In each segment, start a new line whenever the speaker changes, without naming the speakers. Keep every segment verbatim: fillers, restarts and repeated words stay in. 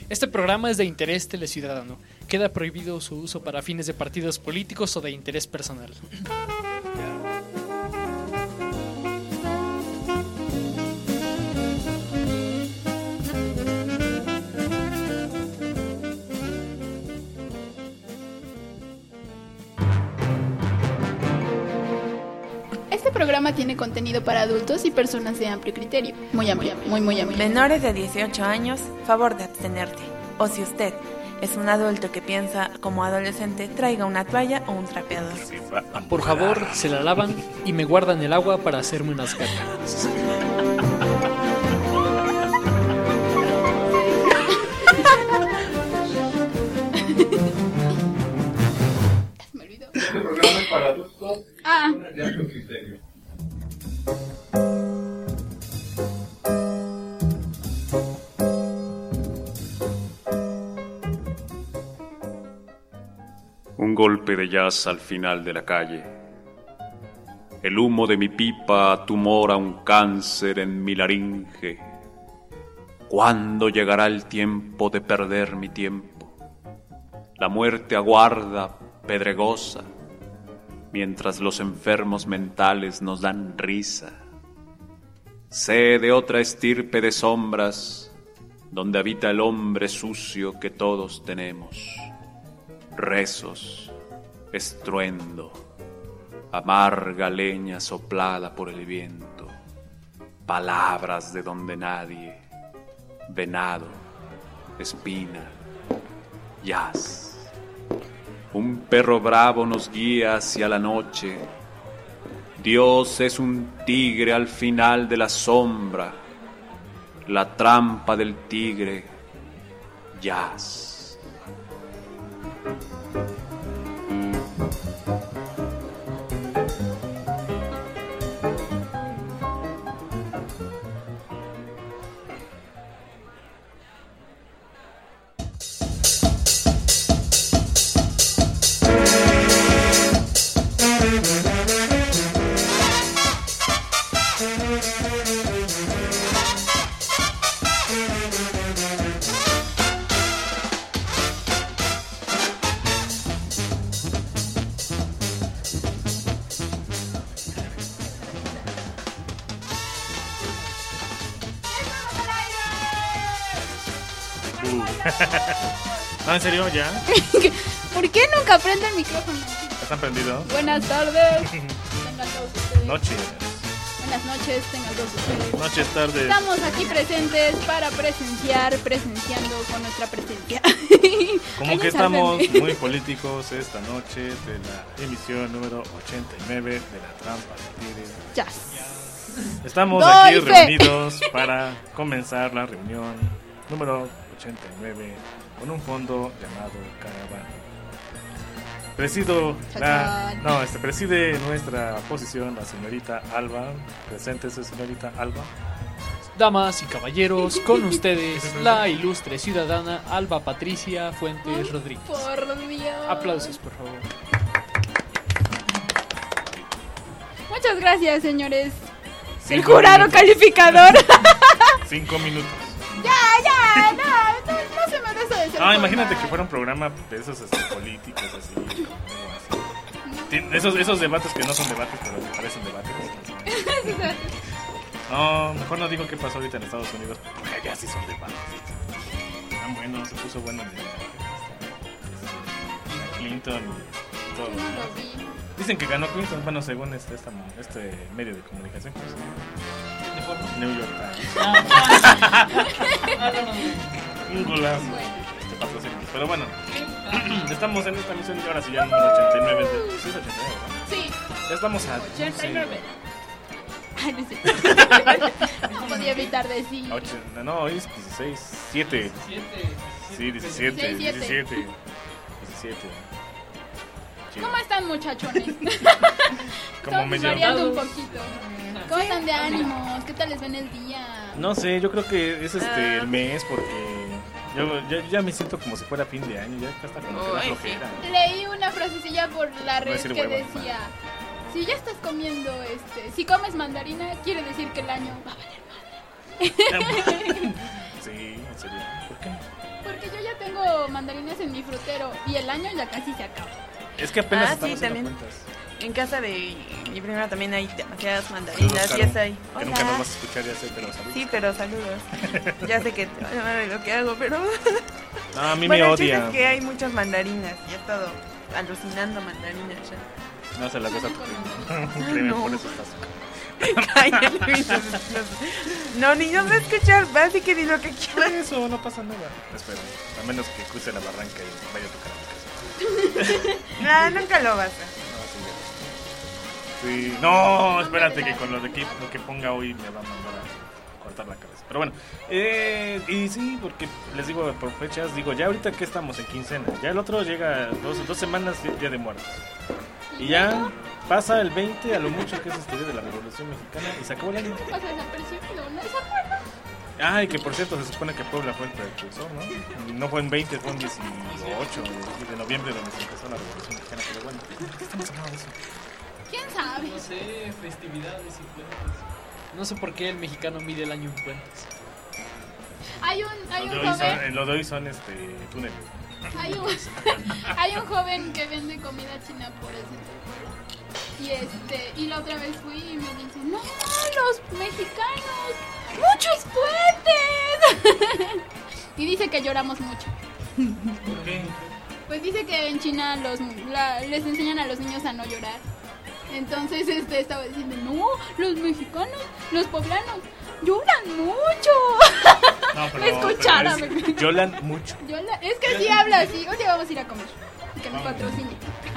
Este programa es de interés teleciudadano. Queda prohibido su uso para fines de partidos políticos o de interés personal.
Este programa tiene contenido para adultos y personas de amplio criterio. Muy amplio, muy, muy amplio.
Menores de dieciocho años, favor de abstenerte. O si usted es un adulto que piensa como adolescente, traiga una toalla o un trapeador.
Por favor, se la lavan y me guardan el agua para hacerme unas gatas.
Me olvidó.
Este programa es para adultos
Ah.
de amplio criterio.
Un golpe de jazz al final de la calle. El humo de mi pipa tumora un cáncer en mi laringe. ¿Cuándo llegará el tiempo de perder mi tiempo? La muerte aguarda, pedregosa, mientras los enfermos mentales nos dan risa. Sé de otra estirpe de sombras, donde habita el hombre sucio que todos tenemos. Rezos, estruendo, amarga leña soplada por el viento, palabras de donde nadie, venado, espina, jazz. Un perro bravo nos guía hacia la noche. Dios es un tigre al final de la sombra, la trampa del tigre, jazz.
No, en serio, ya.
¿Por qué nunca prende el micrófono?
¿Están prendidos?
Buenas tardes. Tengan todos ustedes.
Noches.
Buenas noches, tengan todos ustedes.
Noches, tardes.
Estamos aquí presentes para presenciar, presenciando con nuestra presencia.
Como
Ay,
que estamos
sálvenme.
muy políticos esta noche de la emisión número ochenta y nueve de La Trampa del Tigre.
Jazz.
Estamos
Doy
aquí
fe.
reunidos para comenzar la reunión número ochenta y nueve con un fondo llamado Caravana. Presido la,
Chachán.
no, este preside nuestra posición la señorita Alba. Preséntese, señorita Alba.
Damas y caballeros, con ustedes la ilustre ciudadana Alba Patricia Fuentes Rodríguez.
Por Dios.
Aplausos, por favor.
Muchas gracias, señores. El
Cinco
jurado
minutos.
calificador.
Cinco minutos.
Ya, ya, no, no, no se merece de ser
Ah, imagínate
formal.
que fuera un programa de esos este, políticos así, como así. Tien- Esos, esos debates que no son debates, pero que parecen debates. No, mejor no digo qué pasó ahorita en Estados Unidos, porque allá sí son debates. Ah, bueno, se puso bueno el de Clinton y todo.
Yo no lo vi.
Dicen que ganó Clinton, bueno, según este, esta, este medio de comunicación, pues, New York Times. Un golazo. Este patrocinio. Pero bueno, estamos en esta misión y ahora sí ya el número ochenta y nueve. De, sí, es ochenta y nueve, ¿no?
Sí,
Ya estamos a
ochenta y nueve. Ay, no sé. No podía evitar decir.
ochenta, no, hoy es dieciséis, siete. Sí, diecisiete,
diecisiete.
diecisiete. diecisiete. Chido.
¿Cómo están, muchachones?
Como
Estamos
medio.
variando un poquito. ¿Cómo están de ánimos? ¿Qué tal les ven el día?
No sé, yo creo que es este
Ah.
el mes porque yo ya, ya me siento como si fuera fin de año, ya hasta como que da
Uy, sí.
flojera.
Leí una frasecilla por la red
decir
que
huevo,
decía: si ya estás comiendo, este, si comes mandarina, quiere decir que el año va a valer.
Sí, sería? ¿Por qué?
Porque yo ya tengo mandarinas en mi frutero y el año ya casi se acaba.
Es que apenas
Ah,
estamos
sí,
haciendo
también.
cuentas.
En casa de mi prima también hay demasiadas mandarinas.
Saludos,
Y
Caro,
es ahí.
que nunca nos
Hola.
vas a escuchar, ya sé, pero saludos.
Sí, pero saludos. Ya sé que te va a llamar de lo que hago, pero...
No, a mí
bueno,
me
el chiste
odia.
es que hay muchas mandarinas y he estado alucinando mandarinas ya.
No se las des a tu primo. Créeme,
no.
por eso estás.
Cállate, no, no, ni nos va a escuchar, va, así que di lo que
Por
quieras.
eso no pasa nada. Espera, a menos que cruce la barranca y vaya a tocar a mi casa.
Ah, nunca lo vas a hacer.
No, sí, ya. Sí, no, espérate que con lo de que, lo que ponga hoy me va a mandar a cortar la cabeza. Pero bueno, eh, y sí, porque les digo por fechas, digo, ya ahorita que estamos en quincena, ya el otro llega dos, dos semanas, Día de Muertos. Y ya pasa el veinte, a lo mucho que es este día de la Revolución Mexicana, y se acabó el año.
Pasa desapercibido, ¿no se acuerdan?
Ay, que por cierto, se supone que Puebla fue el precursor, ¿no? No fue en veinte, fue en dieciocho de noviembre donde se empezó la Revolución Mexicana, pero bueno, ¿por qué estamos hablando de eso?
¿Quién sabe?
No sé, festividades y puentes. No sé por qué el mexicano mide el año en puentes.
Hay un, hay
Lo de
un
hoy son,
joven,
eh, lo de hoy son este, túneles.
hay un, hay un joven que vende comida china por el centro de Puebla. Y este, y la otra vez fui y me dice, no, los mexicanos, muchos puentes. Y dice que lloramos mucho.
¿Por qué?
Pues dice que en China los, la- les enseñan a los niños a no llorar. Entonces este estaba diciendo, no, los mexicanos, los poblanos, lloran mucho.
No, pero,
Me escuchara,
pero
me-
es- lloran mucho.
Yola- es que sí habla así. Un día vamos a ir a comer. Que nos patrocine.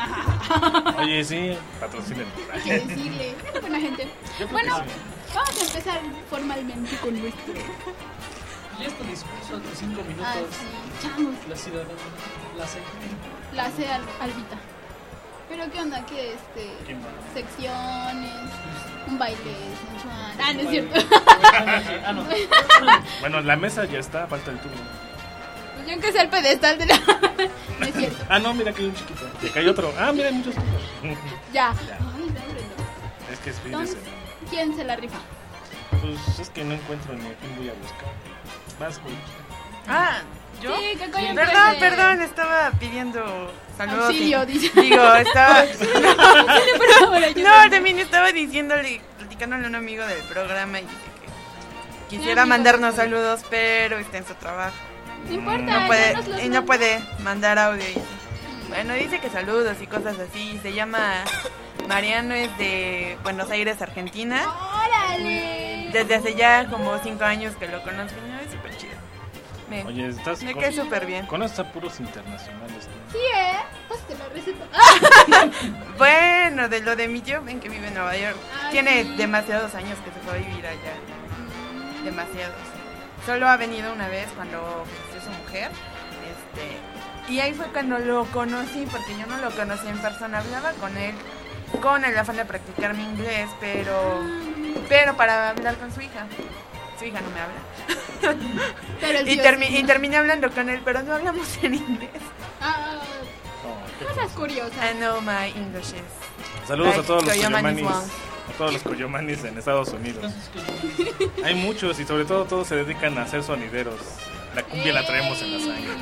Oye, sí, patrocinen.
Hay que decirle. Es buena gente.
Yo creo
Bueno,
que sí.
vamos a empezar formalmente con nuestro.
Y este discurso de tus cinco minutos,
Ah, sí, chamos.
la ciudadana, la C.
La hace Al- Albita. Pero qué onda, que este.
¿Quién va?
Secciones. Un baile sensual. Ah, no es cierto.
Ah, no.
Bueno, la mesa ya está, falta el turno.
Pues yo que sea el pedestal de la. No es cierto.
Ah, no, mira que hay un chiquito. Y acá hay otro. Ah, mira, hay muchos.
Ya.
Ya.
Ay, dámelo.
Es que es fin de
Entonces,
semana.
¿quién se la rifa?
Pues es que no encuentro ni a quién voy a buscar. Vas, güey.
Ah, ¿yo?
Sí, que coño
Perdón,
empiece.
perdón, estaba pidiendo saludos.
Auxilio,
y-
dice.
Digo, estaba...
Por favor, ayúdame.
No, también estaba diciéndole, platicándole a un amigo del programa y dice que quisiera
amigo.
mandarnos saludos, pero está en su trabajo.
No importa,
No
ya
puede,
nos los
y no
manda.
puede mandar audio. Y, bueno, dice que saludos y cosas así. Se llama Mariano, es de Buenos Aires, Argentina.
¡Órale!
Desde hace ya como cinco años que lo conozco. y no, es súper chido. Me,
Oye, estás
me
con,
cae súper bien.
conoces a puros internacionales. ¿no?
Sí, ¿eh? Pásate la receta.
Bueno, de lo de mi tío, ven que vive en Nueva York.
Ay,
Tiene
sí.
demasiados años que se fue a vivir allá. Demasiados. Solo ha venido una vez cuando falleció su mujer. Este, y ahí fue cuando lo conocí, porque yo no lo conocí en persona. Hablaba con él con el afán de practicar mi inglés, pero, pero para hablar con su hija. Su hija no me habla.
Pero el
Y,
tío
termi-
sí,
y
¿no?
terminé hablando con él, pero no hablamos en inglés.
Ah,
No, qué
cosas curiosas.
I know my English is...
Saludos a
Like
todos los
Coyomanis
coyomanis,
Wong.
a todos los coyomanis en Estados Unidos. Hay muchos y sobre todo todos se dedican a hacer sonideros. La cumbia la traemos en la sangre.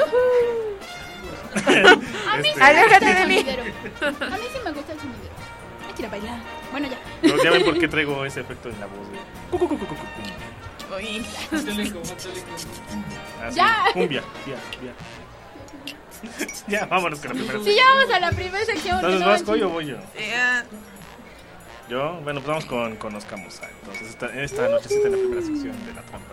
A mí sí
Este,
me
Aléjate
gusta el
de mí.
sonidero. A mí sí me gusta el sonidero. Hay que ir a bailar. Bueno, ya.
no, ya ven por qué traigo ese efecto en la voz de cu, cu, cu, cu, cu, cu.
Uy.
Teleco, teleco.
Así,
Ya.
cumbia, ya, ya. Ya, vámonos con la primera.
Sí, ya vamos a la primera sección.
Entonces,
no
¿vas
manches.
Coy o voy yo?
Sí, ah,
Yo, bueno, pues vamos con Conozcamos a. Entonces, esta, esta nochecita en la primera sección de la trampa.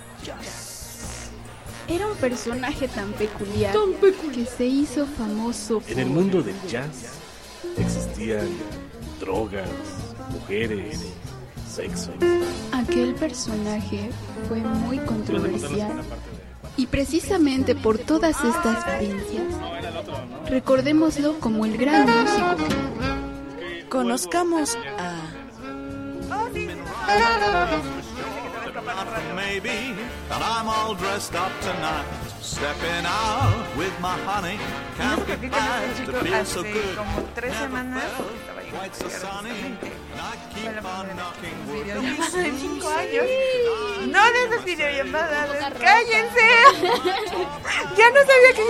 Era un personaje tan peculiar, que se hizo famoso por...
En el mundo del jazz existían drogas, mujeres, sexo.
Aquel personaje fue muy
¿Quieres contar la
controversial
segunda parte de Juan?
y precisamente por todas estas vivencias,
No, era el otro, ¿no?
recordémoslo como el gran músico.
Conozcamos a
Maybe, and I'm all dressed up tonight,
Stepping out with my honey, can't be bad to feel so good.
Como tres semanas estaba ahí
Quite so sunny,
justamente.
and I
Fue
keep
la
on
primera
knocking wood.
videollamada en cinco años. No de esas videollamadas,
Poca ropa.
cállense. Ya no sabía que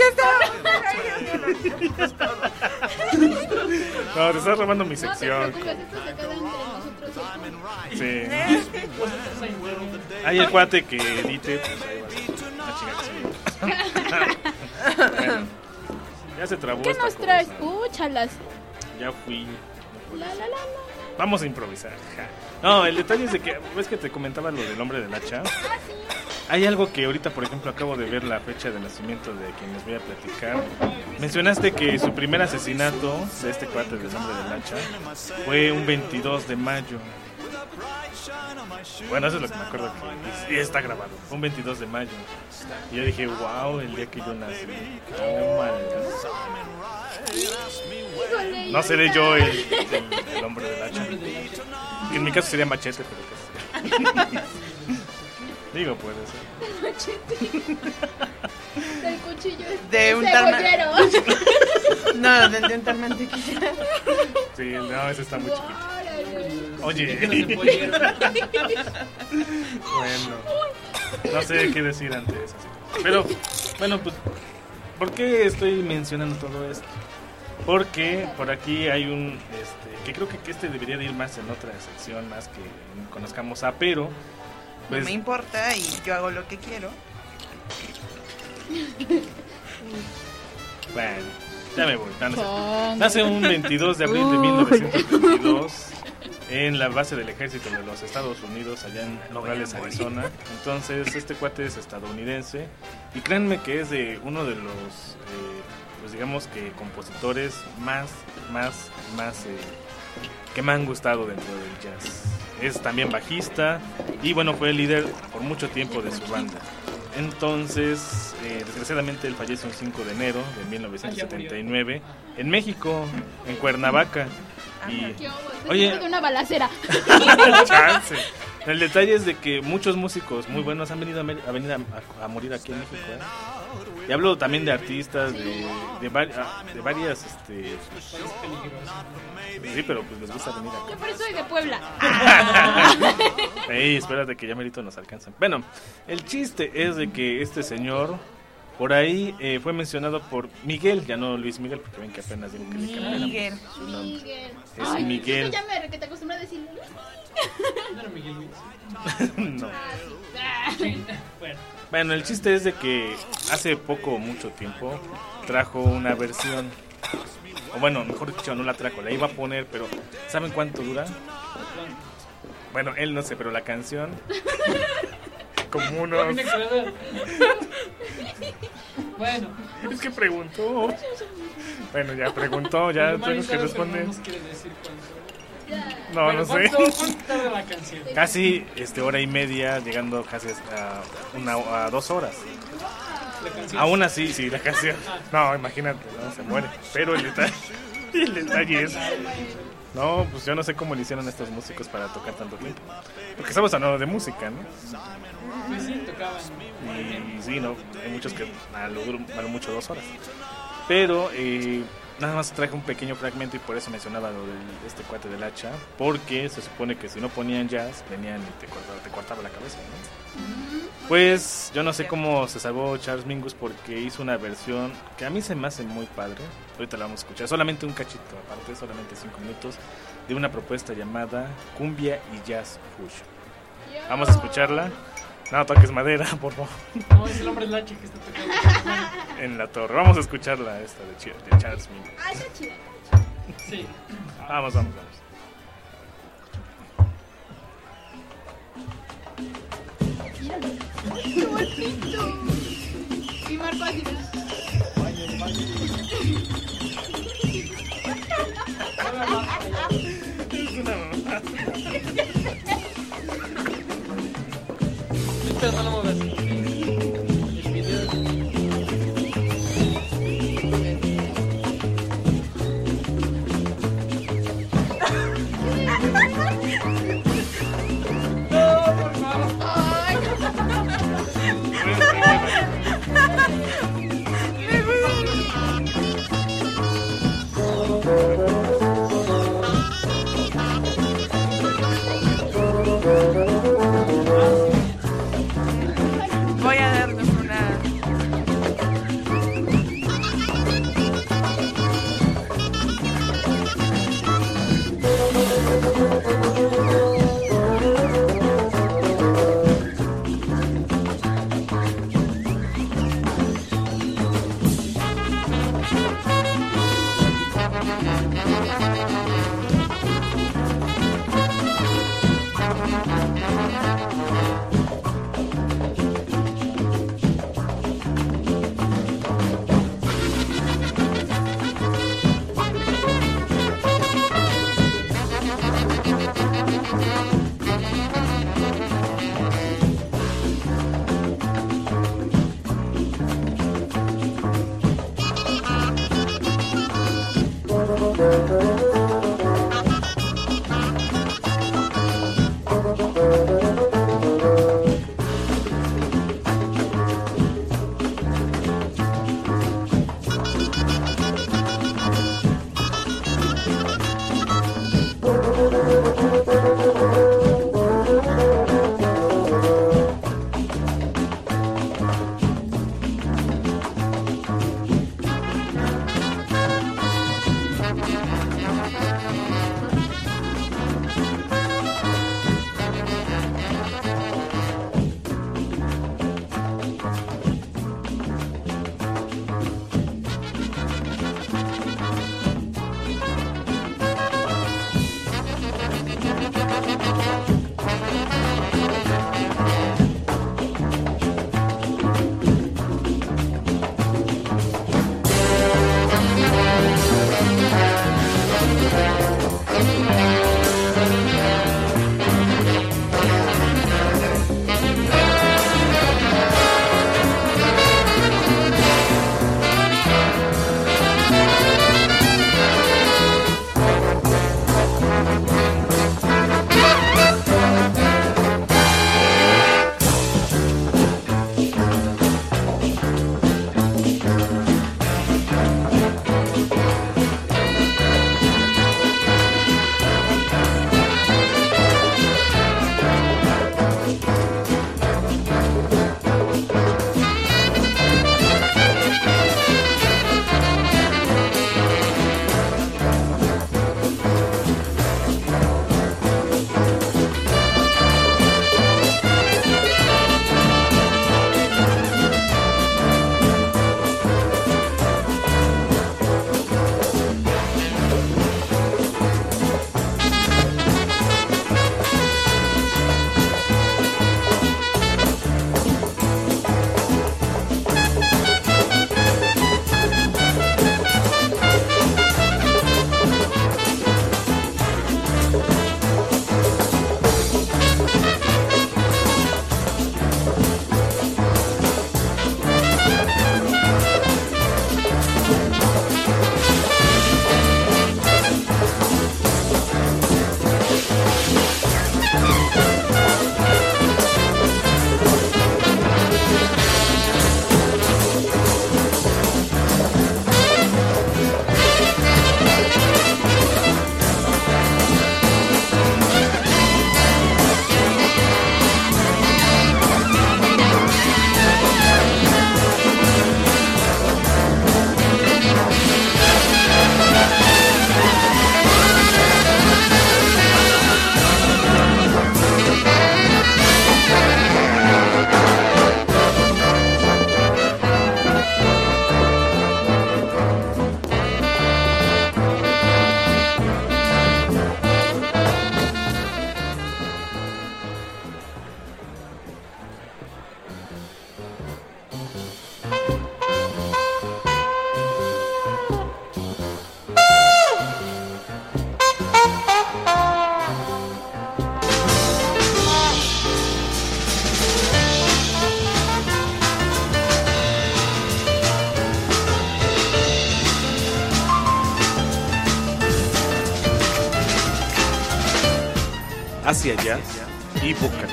ya estaba.
No, te estás robando mi
No te
sección.
preocupes, esto se queda entre nosotros.
Sí. Hay el cuate que edite, pues ahí va a ser una chica que se Bueno, ya se trabó
¿Qué
esta
nos
cosa.
traes? Úchalas.
Ya fui.
La, la, la, la.
Vamos a improvisar. ja. No, el detalle es de que, ves que te comentaba lo del hombre del hacha. Hay algo que ahorita, por ejemplo, acabo de ver la fecha de nacimiento de quien les voy a platicar. Mencionaste que su primer asesinato de este cuate del hombre del hacha fue un veintidós de mayo. Bueno, eso es lo que me acuerdo que y está grabado. Fue un veintidós de mayo. Y yo dije, wow, el día que yo nací. Oh,
Híjole,
no
y
seré
ahorita-
yo el, el, el hombre del hacha. Que en mi caso sería machete, pero pues. Digo, puede ser.
Del cuchillo es
De untar ma-
cebollero.
No, de intentar mantequilla.
Sí, no, ese está muy chiquito.
Órale.
Oye. Bueno, no sé qué decir ante eso. Pero, bueno, pues, ¿por qué estoy mencionando todo esto? Porque por aquí hay un, este, que creo que este debería de ir más en otra sección, más que conozcamos a, pero, pues,
No me importa y yo hago lo que quiero.
bueno, ya me voy. No, no sé.
Ponga.
Nace un veintidós de abril de mil novecientos veintidós en la base del ejército de los Estados Unidos, allá en Nogales, Arizona. Entonces, este cuate es estadounidense y créanme que es de uno de los, eh, pues digamos que compositores más, más, más eh, que me han gustado dentro del jazz. Es también bajista y bueno, fue el líder por mucho tiempo de su banda. Entonces, eh, desgraciadamente él fallece un cinco de enero de mil novecientos setenta y nueve en México, en Cuernavaca. Y,
¿Qué hubo? Estoy
oye,
dentro de una balacera.
chance. El detalle es de que muchos músicos muy buenos han venido a, mer- a venir a, a morir aquí en México. ¿eh? Y hablo también de artistas, de, de, vari- ah, de varias, este... Sí, pero pues les gusta venir aquí.
Yo por eso soy de Puebla.
Ey, espérate que ya merito nos alcanzan. Bueno, el chiste es de que este señor por ahí eh, fue mencionado por Miguel, ya no Luis Miguel, porque ven que apenas digo que le cambiáramos
Miguel.
su nombre.
Miguel.
Es
Ay,
Miguel.
yo ya me que te acostumbras a decir Luis.
¿No era Miguel Luis?
No.
Ah, sí.
Bueno,
Bueno, el chiste es de que hace poco, mucho tiempo, trajo una versión, o bueno, mejor dicho, no la trajo, la iba a poner, pero ¿saben cuánto dura? Bueno, él no sé, pero la canción, como unos...
tiene que ver. Bueno,
Es que preguntó. Bueno, ya preguntó, ya
el Mari
tengo que
sabe, pero
responder.
No nos quiere decir cuánto.
No,
Bueno,
no sé.
¿cuánto, ¿Cuánto tarda la canción?
Casi este, hora y media, llegando casi a, una, a dos horas.
La canción.
Aún así, sí, la canción. No, imagínate, no, se muere. Pero el detalle, el detalle es... No, pues yo no sé cómo le hicieron a estos músicos para tocar tanto tiempo. Porque estamos hablando de música, ¿no?
Pues sí, tocaban.
Y sí, no, hay muchos que a lo, duro- a lo mucho dos horas. Pero eh, nada más traje un pequeño fragmento y por eso mencionaba lo de este cuate del hacha. Porque se supone que si no ponían jazz, venían y te cortaba, te cortaba la cabeza, ¿no? Pues yo no sé cómo se salvó Charles Mingus porque hizo una versión que a mí se me hace muy padre. Ahorita la vamos a escuchar, solamente un cachito, aparte solamente cinco minutos, de una propuesta llamada Cumbia y Jazz Fusion. Vamos a escucharla. No toques madera, por favor.
No, es el hombre del hacha que está tocando.
En la torre. Vamos a escucharla esta de, Ch- de Charles Mingus.
Ah, está chida.
Sí.
Vamos, vamos, vamos.
¡Qué bonito! Y Marco así.
Espera, no lo muevas. El video.
Ay,
hacia jazz y vocal.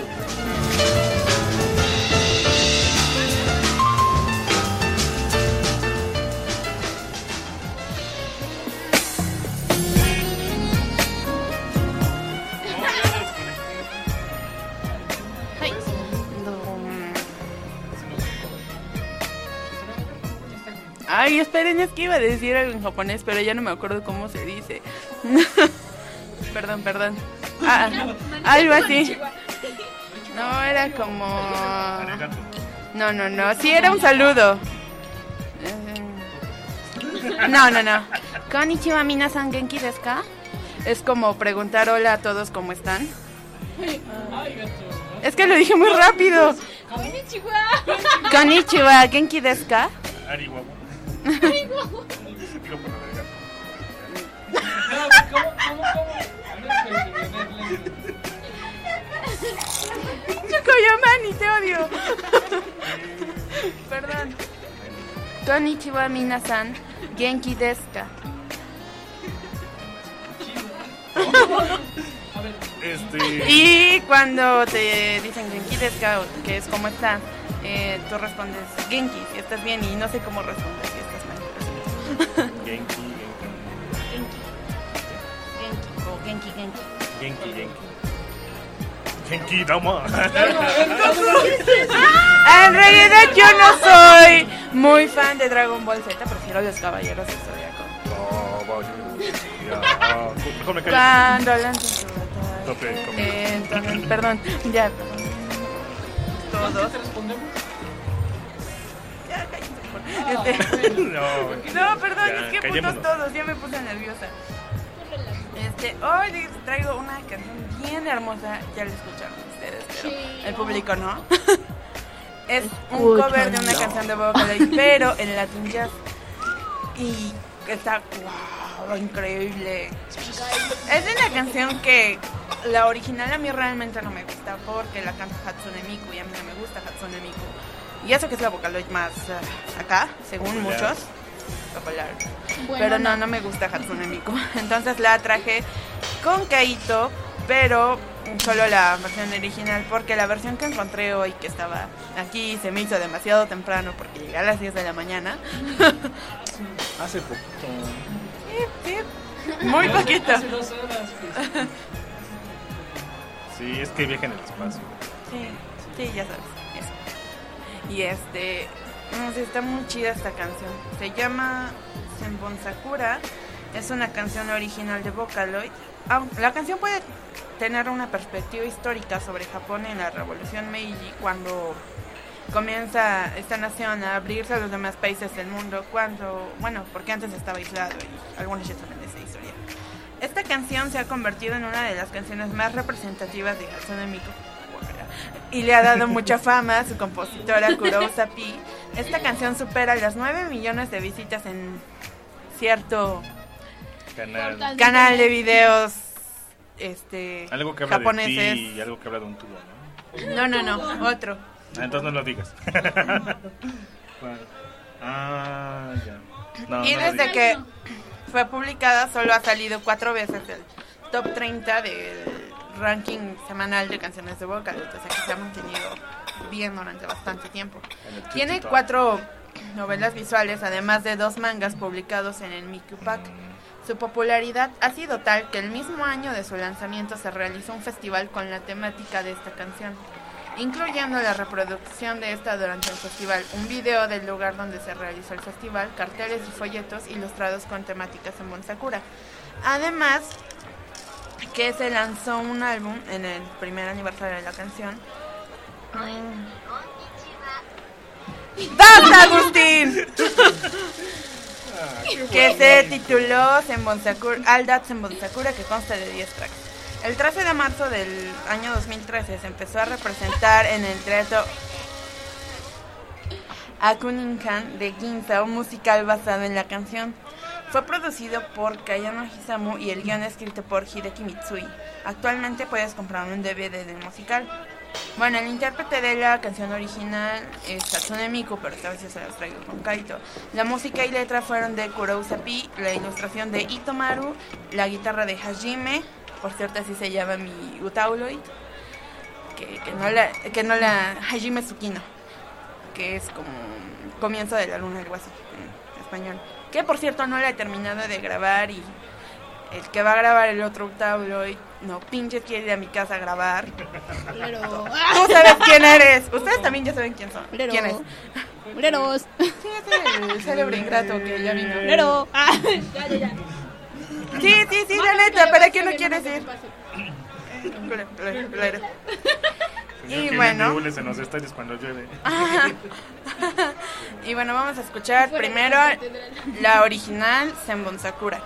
Ay, esperen, es que iba a decir algo en japonés, pero ya no me acuerdo cómo se dice. Perdón, perdón. Ah, algo así. No, era como... No, no, no. Sí, era un saludo. No, no, no. Konnichiwa, minasan, genki desu ka? Es como preguntar hola a todos, ¿cómo están? Es que lo dije muy rápido.
Konnichiwa.
Konnichiwa, genki desu ka?
Ariwawa.
¿Cómo, cómo, cómo?
Chocoyomani, te odio. Perdón. Konnichiwa, minasan, genki desu ka?
Este...
Y cuando te dicen genki desu ka, que es como estás, eh, tú respondes genki, si estás bien, y no sé cómo responder si estás mal.
Genki,
Genki. Genki o genki, genki.
genki, genki. Genki, dama.
En realidad yo no soy muy fan de Dragon Ball Z, prefiero los Caballeros del Zodiaco.
Caballeros, ya. Mejor me callo.
Cuando lancen su batalla.
Tope, como-
Eh, entonces, perdón, ya, perdón. Todos.
¿Te respondemos?
Ya, cállense, por- Este,
No,
no, perdón,
ya,
es que putos
callémonos.
todos, ya me puse nerviosa. Este, hoy les traigo una canción bien hermosa, ya la escucharon ustedes, pero
Sí.
el público no. Es un cover de una canción de Vocaloid, pero en Latin Jazz. Y está, wow, increíble. Es una canción que la original a mí realmente no me gusta porque la canta Hatsune Miku y a mí no me gusta Hatsune Miku. Y eso que es la Vocaloid más uh, acá, según
Popular.
muchos. Popular.
Bueno,
Pero no, no me gusta Hatsune Miku. Entonces la traje con Kaito, pero solo la versión original, porque la versión que encontré hoy, que estaba aquí, se me hizo demasiado temprano porque llegué a las diez de la mañana.
Hace poquito.
Sí, sí, muy poquito.
Hace dos horas, pues.
Sí, es que viaja en el espacio.
Sí, sí, ya sabes. Eso. Y este, no sé, está muy chida esta canción. Se llama Senbon Sakura. Es una canción original de Vocaloid. Ah, la canción puede tener una perspectiva histórica sobre Japón en la Revolución Meiji, cuando comienza esta nación a abrirse a los demás países del mundo, cuando, bueno, porque antes estaba aislado y algunos ya saben de esa historia. Esta canción se ha convertido en una de las canciones más representativas de Hatsune Miku y le ha dado mucha fama a su compositora Kurou Sapi. Esta canción supera las nueve millones de visitas en cierto
Canal.
canal de videos este
Algo que habla
japoneses.
de ti y algo que habla de un tubo, ¿no?
No, no, no, otro.
Ah, entonces no lo digas. Bueno. Ah, ya. No,
Y
no lo
desde
digas.
que fue publicada solo ha salido cuatro veces del top treinta del ranking semanal de canciones de Vocaloid, o sea que se ha mantenido bien durante bastante tiempo.
En el
Tiene
TikTok.
cuatro novelas visuales, además de dos mangas publicados en el Miku Pack. Su popularidad ha sido tal que el mismo año de su lanzamiento se realizó un festival con la temática de esta canción, incluyendo la reproducción de esta durante el festival, un video del lugar donde se realizó el festival, carteles y folletos ilustrados con temáticas en Senbon Sakura. Además, que se lanzó un álbum en el primer aniversario de la canción. ¡Basta, Agustín! Que se tituló Senbon Sakura, All That Senbon Sakura, que consta de diez tracks. El trece de marzo del año dos mil trece se empezó a representar en el teatro Akuninkan de Ginza, un musical basado en la canción. Fue producido por Kayano Hisamu y el guion escrito por Hideki Mitsui. Actualmente puedes comprar un D V D del musical. Bueno, el intérprete de la canción original es Hatsune Miku, pero esta vez yo se las traigo con Kaito. La música y letra fueron de Kurou Sapi, la ilustración de Itomaru, la guitarra de Hajime, por cierto así se llama mi Utauloid, que, que no la, que no la Hajime Tsukino, que es como comienzo de la luna, algo así en español, que por cierto no la he terminado de grabar y el que va a grabar el otro Utauloid no pinches quiere ir a mi casa a grabar.
Lero.
Tú sabes quién eres, ustedes también ya saben quién son.
Lero.
¿Quién es?
Leros.
Sí, es el célebre ingrato que ya vino.
Lero. Ah, ya, ya, ya.
Sí, sí, sí, la neta, ¿para qué no quieres ir? Y bueno,
se nos está cuando llueve.
y bueno, vamos a escuchar primero la original Senbon Sakura.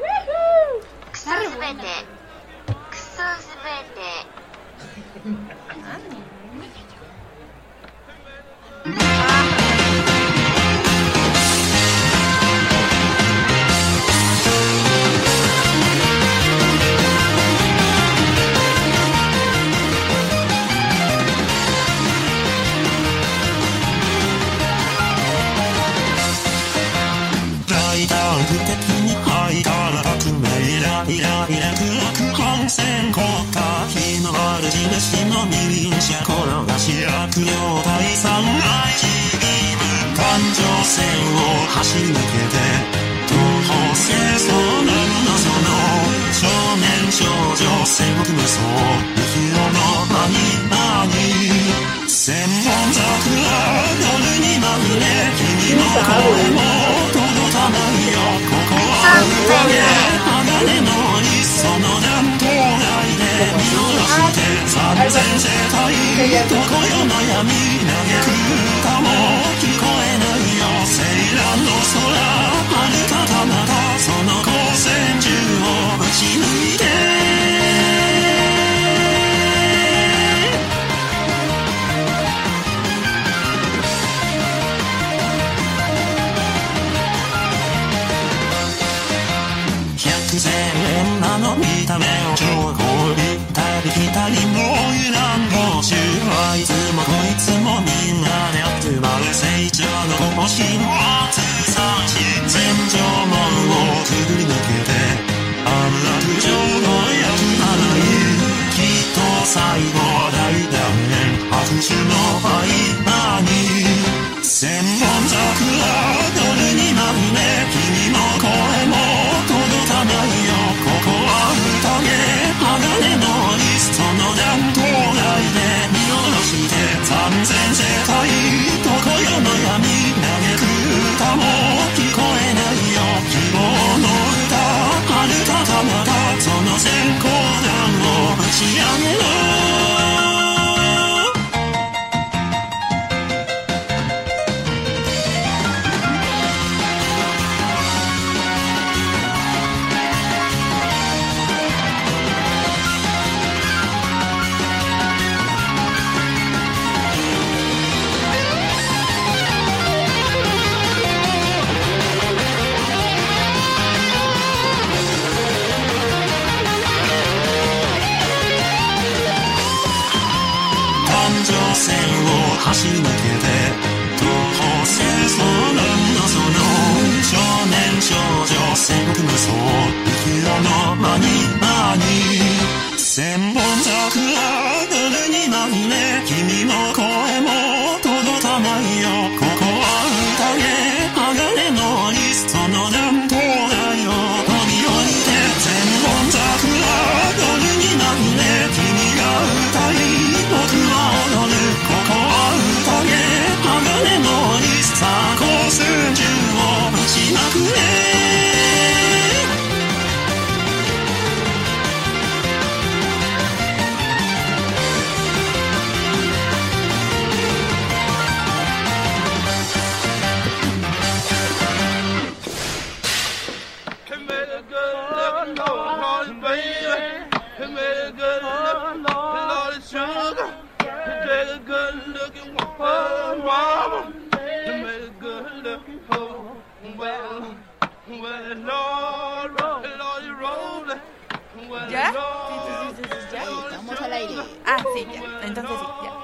¿Ya? Sí, sí, sí, sí, ya.
Estamos al aire.
Ah, sí, ya. Entonces sí, ya.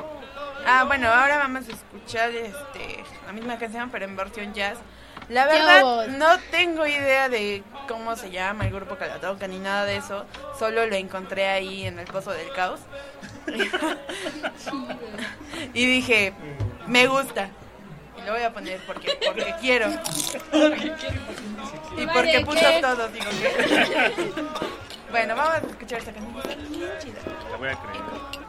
Ah, bueno, ahora vamos a escuchar este la misma canción, pero en versión jazz. La verdad, no tengo idea de cómo se llama el grupo que la toca ni nada de eso. Solo lo encontré ahí en el Pozo del Caos. Y dije, me gusta. Y lo voy a poner porque, porque quiero. Y porque puso todo, digo que. Bueno, vamos a escuchar esta canción. Está bien chida.
La voy a creer.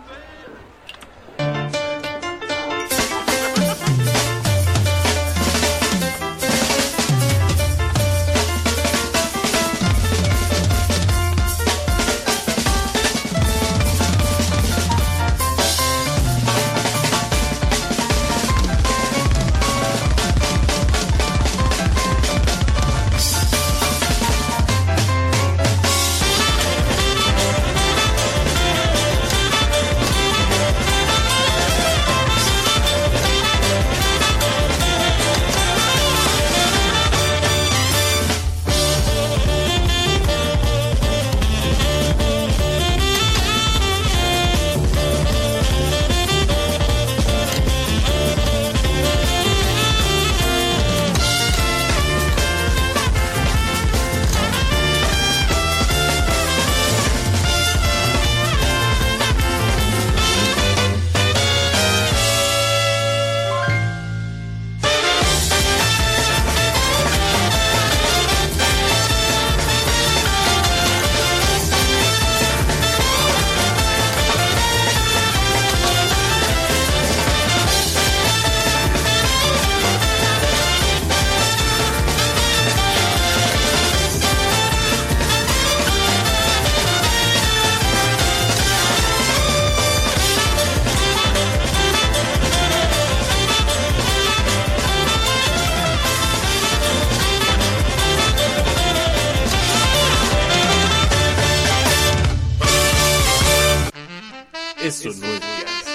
Eso no es jazz.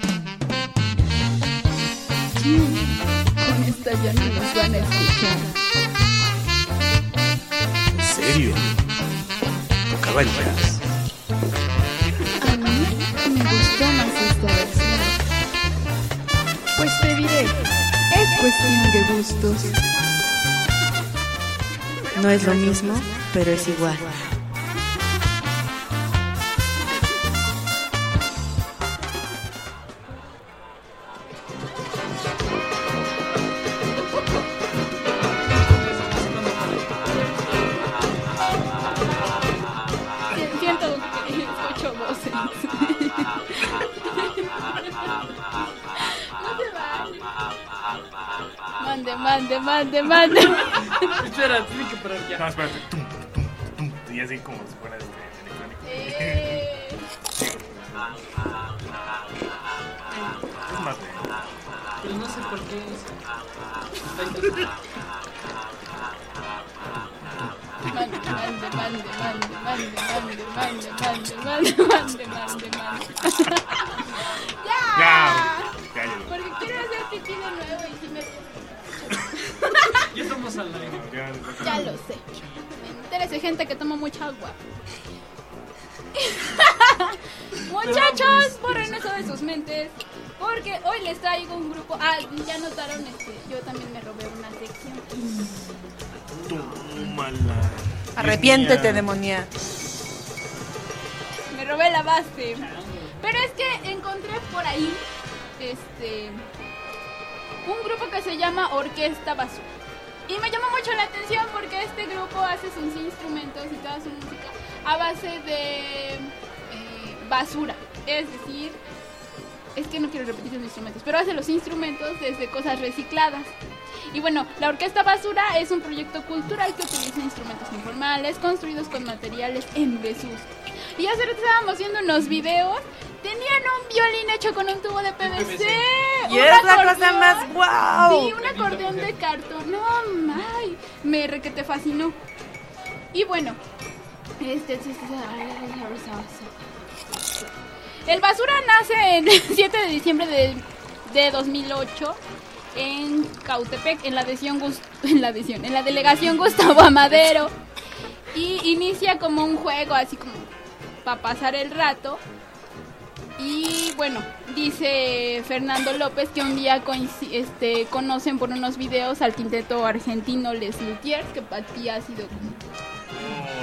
Con esta ya no nos van a escuchar.
¿En serio? Tocaba el jazz.
A mí me gustó más esta versión. Pues te diré, es cuestión de gustos.
No es lo mismo, pero es igual.
Siento que escucho voces. Mande, mande, mande, mande.
Espera, tiene que parar ya.
No, espérate. Tum, tum, tum, tum. Y así como si fuera este electrónico.
Eh...
Es más de...
Pero no sé por qué es.
Mande, mande, mande, mande, mande, mande, mande, mande, mande, mande, mande, mande. ¡Ya!
Ya, ya, ya.
Porque quiero hacer pipí de nuevo y si me...
Ya estamos al aire.
Ya,
Ya lo sé. Entérese, gente, que toma mucha agua. Muchachos, borren eso de sus mentes. Porque hoy les traigo un grupo. Ah, ya notaron, este, yo también me robé una sección.
Tómala.
Arrepiéntete, demonia.
Me robé la base. Pero es que encontré por ahí este un grupo que se llama Orquesta Basura. Y me llamó mucho la atención porque este grupo hace sus instrumentos y toda su música a base de eh, basura. Es decir, es que no quiero repetir los instrumentos, pero hace los instrumentos desde cosas recicladas. Y bueno, la Orquesta Basura es un proyecto cultural que utiliza instrumentos informales construidos con materiales en desuso. Y hace rato estábamos viendo unos videos, tenían un violín hecho con un tubo de P V C.
Y es la cosa más guau.
Sí, un acordeón de cartón. No, ay, me re que te fascinó. Y bueno, este, este, este el Basura nace el siete de diciembre de, de dos mil ocho en Cautepec, en la adhesión, en la adhesión, en la delegación Gustavo Amadero, y inicia como un juego así como para pasar el rato. Y bueno, dice Fernando López que un día coinc- este, conocen por unos videos al quinteto argentino Les Luthiers, que para ti ha sido como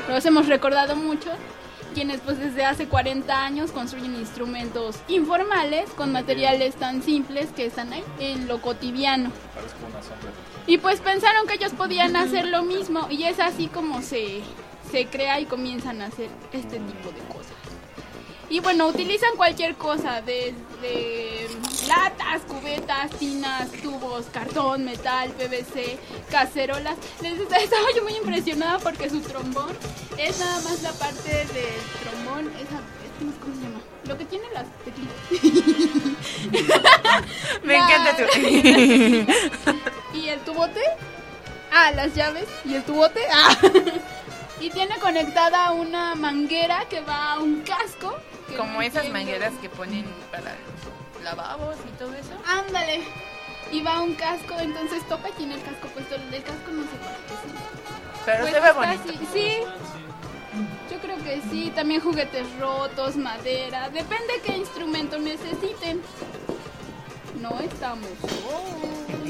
los hemos recordado mucho, quienes pues desde hace cuarenta años construyen instrumentos informales con materiales tan simples que están ahí en lo cotidiano. Y pues pensaron que ellos podían hacer lo mismo y es así como se, se crea y comienzan a hacer este tipo de cosas. Y bueno, utilizan cualquier cosa, desde latas, cubetas, tinas, tubos, cartón, metal, P V C, cacerolas. Les estaba yo muy impresionada porque su trombón es nada más la parte del trombón, esa, ¿cómo se llama? Lo que tiene las teclitas.
Me la... encanta tu...
¿Y el tubote? Ah, las llaves. ¿Y el tubote? Ah. Y tiene conectada una manguera que va a un casco.
Como esas mangueras que ponen para lavabos y todo eso.
Ándale. Y va a un casco, entonces toca y tiene el casco puesto. El del casco no sé para qué sí.
Pero
pues
se ve bonito.
Así. Sí. Yo creo que sí. También juguetes rotos, madera. Depende qué instrumento necesiten. No estamos. Oh.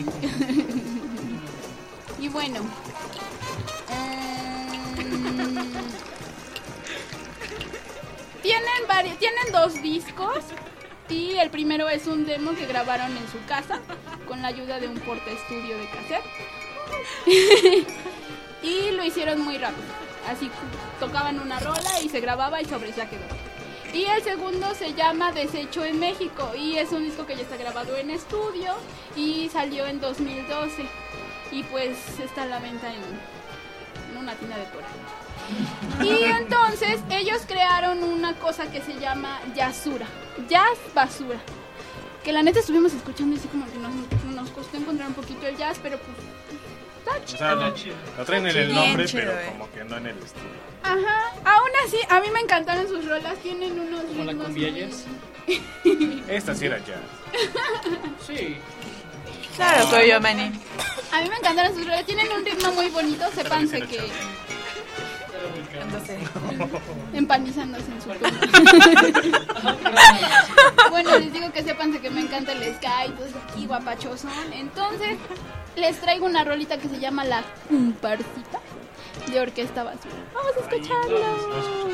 Y bueno. Um, tienen varios, tienen dos discos y el primero es un demo que grabaron en su casa con la ayuda de un porta estudio de cassette. Y lo hicieron muy rápido. Así tocaban una rola y se grababa y sobre ya quedó. Y el segundo se llama Desecho en México y es un disco que ya está grabado en estudio y salió en dos mil doce. Y pues está a la venta en, en una tienda de por ahí. Y entonces ellos crearon una cosa que se llama Jazzura, Jazz Basura. Que la neta estuvimos escuchando y así como que nos, nos costó encontrar un poquito el jazz, pero pues está chido.
O sea, lo, lo traen en el nombre, pero como que no en el estilo.
Ajá, aún así, a mí me encantaron sus rolas, tienen unos ritmos.
¿Como la cumbia jazz?
Esta sí era jazz.
Sí.
Claro, Coyo Mani.
A mí me encantaron sus rolas, tienen un ritmo muy bonito, sépanse que... empanizándose en su tumba. Bueno, les digo que sépanse que me encanta el Sky, todo aquí guapachosón. Entonces, les traigo una rolita que se llama La Comparsita de Orquesta Basura. Vamos a escucharlo.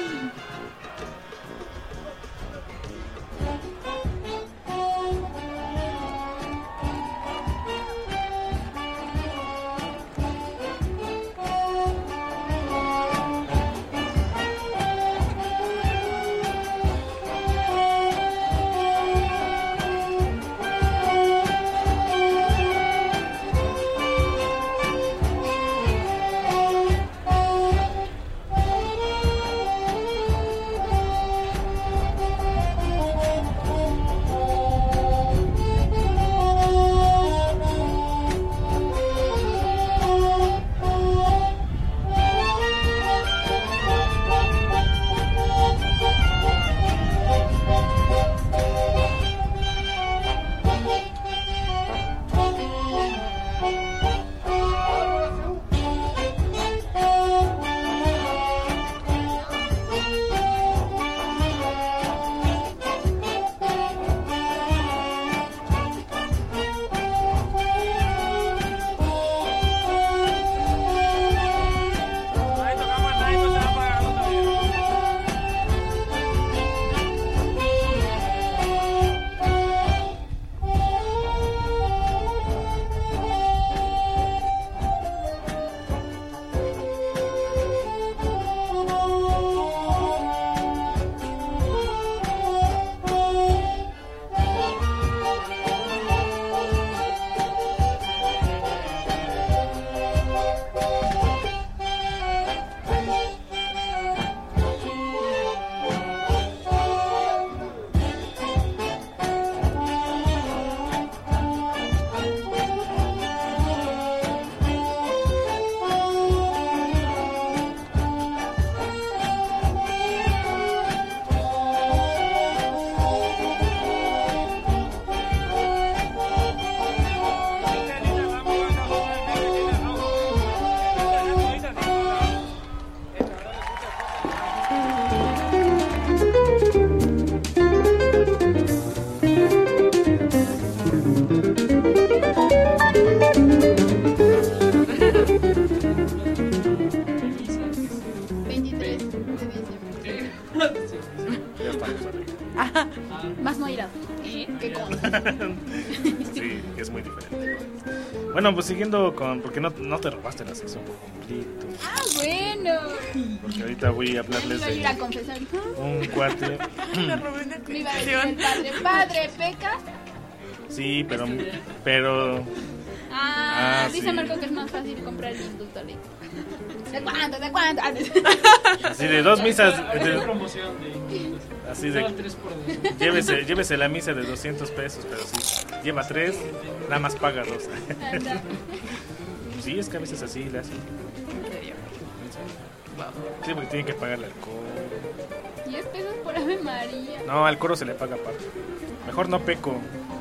Ajá.
Más moderado. ¿Eh? ¿Qué cosa?
Sí, es muy diferente. Bueno, pues siguiendo con... Porque no, no te robaste la sección por completo.
Ah, bueno.
Porque ahorita voy a hablarles
Iba a ir a
de
confesar.
un cuate...
Me robé una
Me iba a decir
canción.
el padre. Padre, ¿pecas?
Sí, pero... Pero...
Ah,
Ah,
dice
sí.
Marco que es más fácil comprar el indulto ley. ¿De cuánto? ¿De cuánto?
Así de dos misas...
Ahorita
de-
hay promoción de...
así
Solo
de...
tres por dos.
Llévese, llévese la misa de doscientos pesos, pero sí. Lleva tres, nada más paga dos.
Anda.
Sí, es que a veces así le hacen.
¿En serio?
Sí, porque tienen que pagar el alcohol.
diez pesos por Ave María.
No, al coro se le paga aparte. Mejor no peco.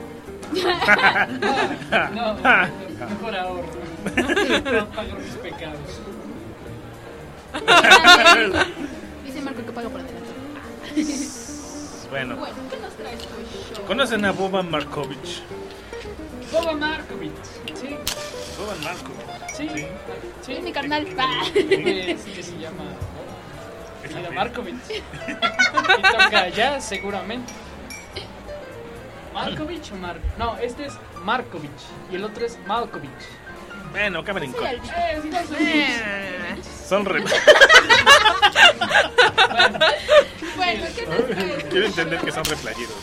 No, mejor ahorro. No pago mis pecados.
Dice Marco que paga por adelante.
Bueno,
Bueno, ¿qué nos traes tu show?
¿conocen a Boban Markovic?
Boba Markovic. Sí,
Boban Markovic.
sí,
Sí.
sí.
Es mi carnal. Ah.
Pues, que se llama Boba Markovic. Y toca jazz, seguramente. ¿Markovic o Mar? No, este es Markovic y el otro es Malkovic.
Bueno, cámara en
Sí,
co-
el-
Eh, sí, no sé.
Eh,
Son re...
Bueno, ¿qué nos traes?
Quiero entender que son replayeros.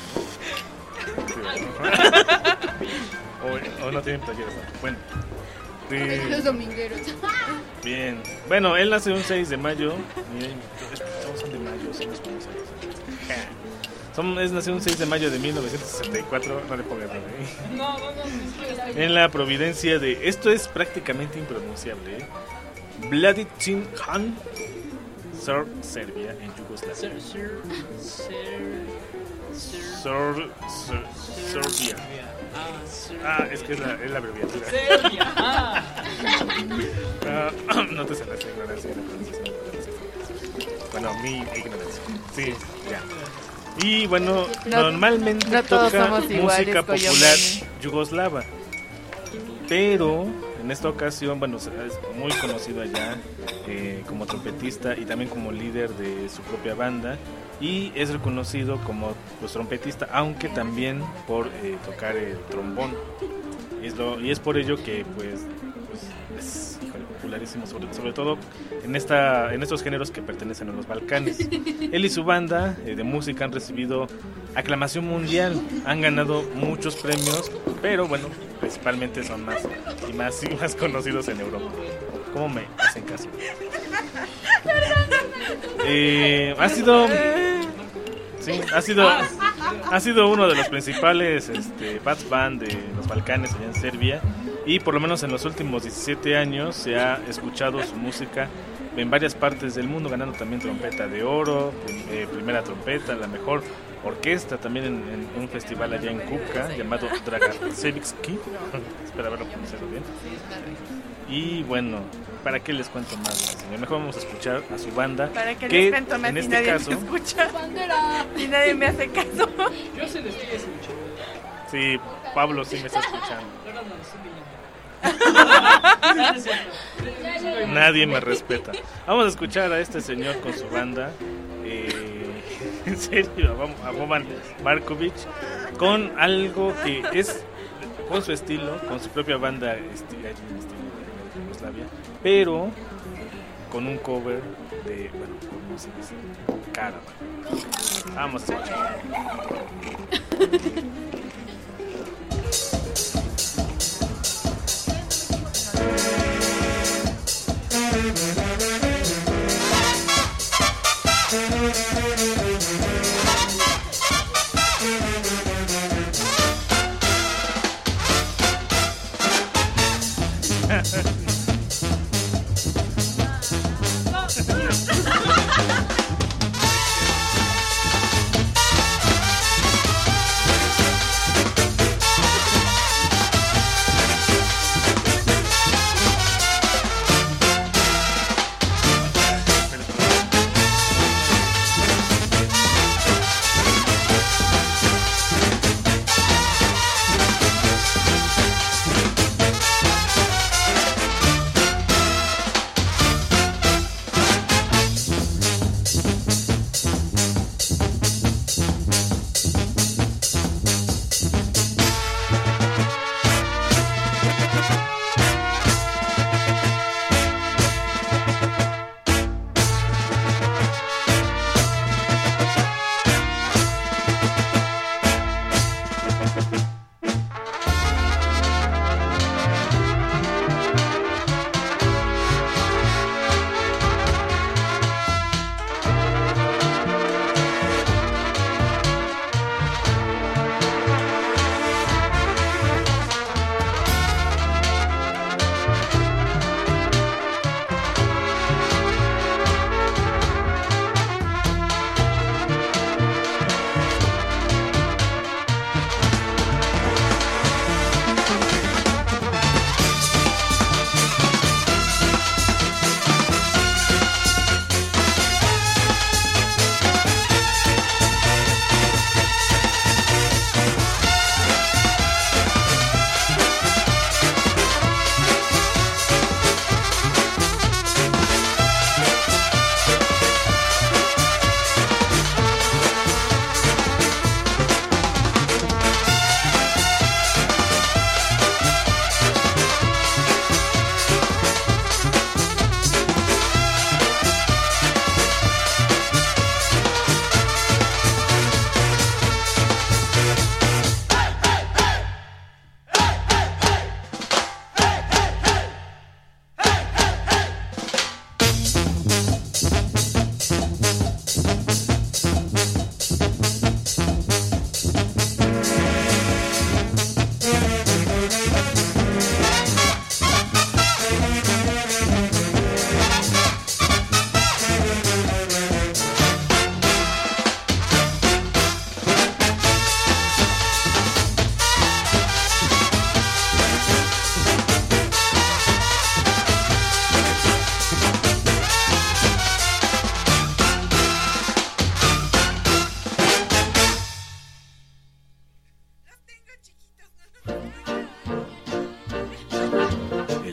O, o no tienen playeros. Bueno. Sí,
Los domingueros.
bien. Bueno, él nació un seis de mayo. Miren, todos son de mayo, son los mismos años. Son, es nació un seis de mayo de mil novecientos sesenta y cuatro. No le pongas nada, ¿eh?
No, no, no, sí, sí,
En la providencia de... Esto es prácticamente impronunciable, ¿eh? Vladicin Han, Sor Serbia, en Yugoslavia.
Ser, ser, ser, ser,
Sor, Sor- Serbia.
Ah, ser-
Ah, es que es la, es la abreviatura.
Serbia. Ah,
Ah, no te salas la ignorancia de la pronunciación. Bueno, mi ignorancia. Sí, ya. Y bueno,
No-
normalmente
no todos
toca
somos iguales,
música
Coyomani.
popular yugoslava. Pero en esta ocasión, bueno, es muy conocido allá eh, como trompetista y también como líder de su propia banda. Y es reconocido como pues, trompetista, aunque también por eh, tocar el trombón. Y es, lo- y es por ello que pues, pues, es híjole, popularísimo, sobre, sobre todo en, esta, en estos géneros que pertenecen a los Balcanes. Él y su banda eh, de música han recibido aclamación mundial, han ganado muchos premios, pero bueno, principalmente son más y más y más conocidos en Europa. ¿Cómo me hacen caso? Eh, ha sido sí, ha sido ha sido uno de los principales este, bats band de los Balcanes allá en Serbia, y por lo menos en los últimos diecisiete años se ha escuchado su música en varias partes del mundo, ganando también trompeta de oro, prim- eh, primera trompeta, la mejor orquesta también en, en un festival allá en Kupka llamado Dragacevski. Espera verlo pronunciarlo bien. Y bueno, ¿para qué les cuento más, señor? Mejor vamos a escuchar a su banda.
¿Para qué
que
les cuento más
en
si
este
nadie
caso,
me escucha?
Bandera.
Si nadie me hace caso.
yo se les estoy escuchando.
sí, Pablo sí me está escuchando.
Ahora no, estoy leyendo. No, no es cierto.
Nadie me respeta. Vamos a escuchar a este señor con su banda. Eh, en serio, vamos a Boban Markovic con algo que es con su estilo, con su propia banda esti- allí en estilo de Yugoslavia, pero con un cover de, bueno, ¿cómo se dice? Caravan. Vamos a escuchar.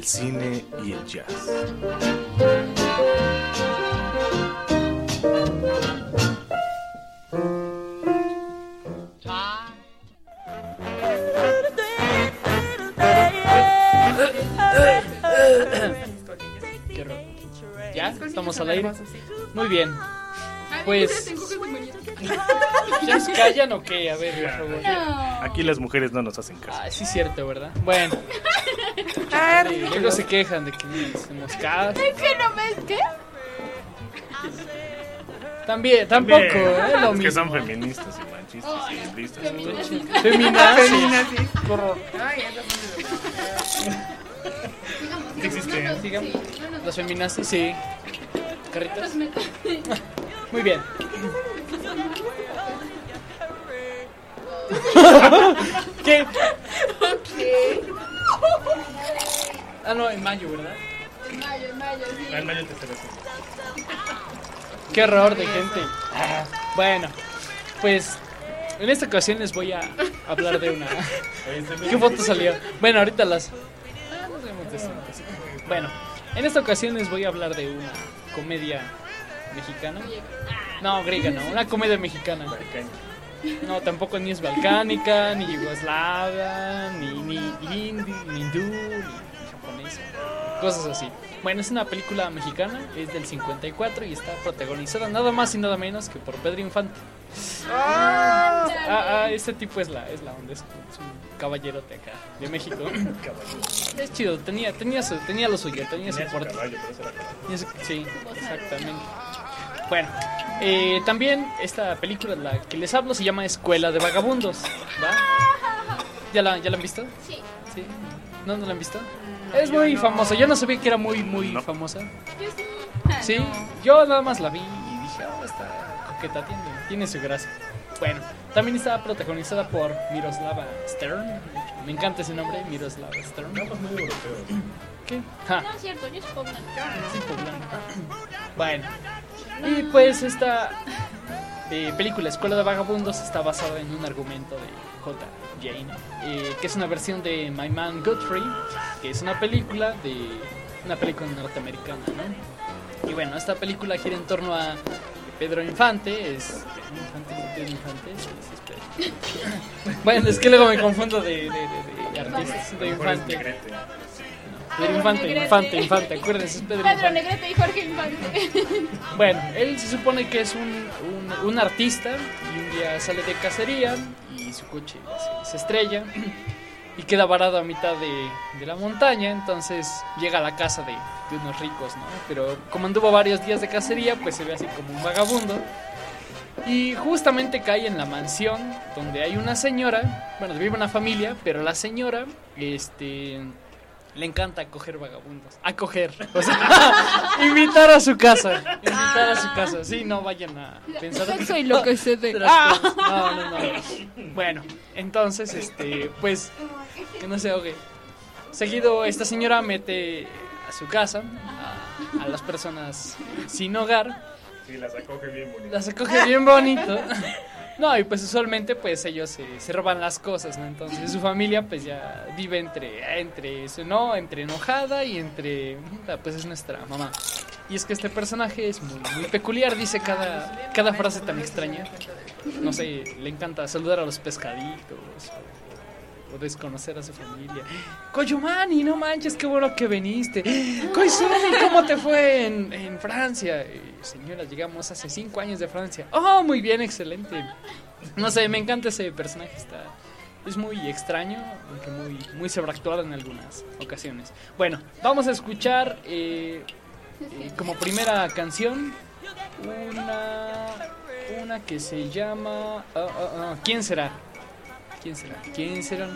cine y el jazz.
Qué raro. ¿Ya? ¿Estamos al aire? Muy bien. Pues... ¿Ya se callan o qué? A ver, por favor.
No.
Aquí las mujeres no nos hacen caso.
Ah, sí es cierto, ¿verdad? Bueno.
Ah,
Y luego se quejan de que hacemos caso.
Es que no ves qué.
También, tampoco,
También,
¿eh? Lo
es que son
mismo.
feministas y machistas y listas.
Feminazis.
Feminazis.
Feminazis.
Corro.
Ay, esas son de
¿Sí existe?
No nos-
Sigamos.
sí, no nos-
Los feminazis, sí. Carritas.
Pues me-
Muy bien. ¿Qué? Ah, no, en mayo, ¿verdad?
En mayo, en mayo, sí.
Al mayo te celebro.
Qué error de gente. Ah, bueno, pues en esta ocasión les voy a hablar de una. ¿Qué foto salió? Bueno, ahorita las. Ah, nos vemos decentes. Bueno, en esta ocasión les voy a hablar de una comedia mexicana. No, griega, no, una comedia mexicana. No, tampoco ni es balcánica, ni yugoslava, ni, ni hindi, ni hindú, ni japonesa, cosas así. Bueno, es una película mexicana, es del cincuenta y cuatro y está protagonizada nada más y nada menos que por Pedro Infante. Ah, ah, este tipo es la, es la onda, es, es un caballerote acá, de México. Es chido, tenía, tenía, su, tenía lo suyo, tenía su porte. Tenía su- Sí, exactamente. Bueno, eh, también esta película, la que les hablo, se llama Escuela de Vagabundos, ¿va? ¿Ya la, ya la han visto?
Sí.
¿Sí? ¿No, no la han visto? Es muy famosa, yo no sabía que era muy, muy
No.
famosa.
Yo sí. Ah,
Sí,
no.
yo nada más la vi y dije, oh, está coqueta, tiene, tiene su gracia. Bueno, también está protagonizada por Miroslava Stern. Me encanta ese nombre, Miroslava Stern. ¿Qué? Ja,
No es cierto, yo soy poblana.
sí, poblano. Bueno, y pues esta eh, película Escuela de Vagabundos está basada en un argumento de J. Jane, eh, que es una versión de My Man Godfrey, que es una película de una película norteamericana, ¿no? Y bueno, esta película gira en torno a Pedro Infante, es Pedro Infante, Pedro Infante, sí, sí, es Pedro. Bueno, es que luego me confundo de, de, de, de artistas, de Infante. Pedro Infante,
Negrete.
Infante, Infante, acuérdense, es Pedro
Pedro
Infante.
Negrete y Jorge Infante.
Bueno, él se supone que es un, un, un artista y un día sale de cacería y su coche se, se estrella y queda varado a mitad de, de la montaña, entonces llega a la casa de, de unos ricos, ¿no? Pero como anduvo varios días de cacería, pues se ve así como un vagabundo y justamente cae en la mansión donde hay una señora, bueno, vive una familia, pero la señora, este... le encanta acoger vagabundos. Acoger. O sea, invitar a su casa. Invitar a su casa. Sí, no vayan a pensar.
Sexo y lo que se dé.
otras cosas. No, no, no. Bueno, entonces, este, pues, que no se ahogue. Seguido, esta señora mete a su casa a, a las personas sin hogar.
Sí, las acoge bien bonito.
Las acoge bien bonito. No, y pues usualmente pues ellos se, se roban las cosas, ¿no? Entonces su familia pues ya vive entre, entre eso, ¿no? Entre enojada y entre, pues es nuestra mamá. Y es que este personaje es muy, muy peculiar, dice cada, cada frase tan extraña. No sé, le encanta saludar a los pescaditos o, o desconocer a su familia. Koyumani, no manches, qué bueno que viniste. Koizumi, ¿cómo te fue en, en Francia? Eh, señora, llegamos hace cinco años de Francia. Oh, muy bien, excelente. No sé, me encanta ese personaje, está... Es muy extraño, aunque muy, muy sobreactuado en algunas ocasiones. Bueno, vamos a escuchar eh, eh, como primera canción una, una que se llama... ah, ah, ah, ¿Quién será? ¿Quién será? ¿Quién será?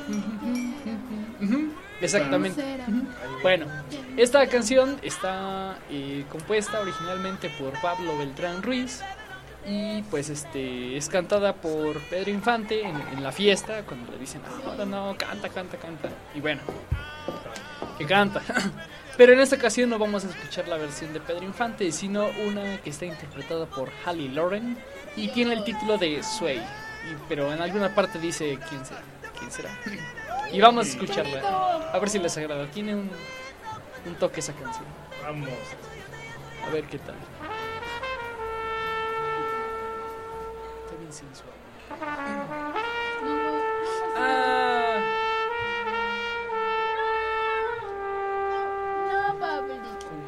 Exactamente. Bueno, esta canción está eh, compuesta originalmente por Pablo Beltrán Ruiz y pues este es cantada por Pedro Infante en, en la fiesta cuando le dicen ahora no, canta, canta, canta y bueno, que canta. Pero en esta ocasión no vamos a escuchar la versión de Pedro Infante, sino una que está interpretada por Hallie Loren y tiene el título de Sway. Y, pero en alguna parte dice quién será, quién será. Y vamos a escucharla, a ver si les agrada. Tiene un, un toque esa canción.
Vamos.
A ver qué tal. Está bien sensual. Ah.
No, Pablito.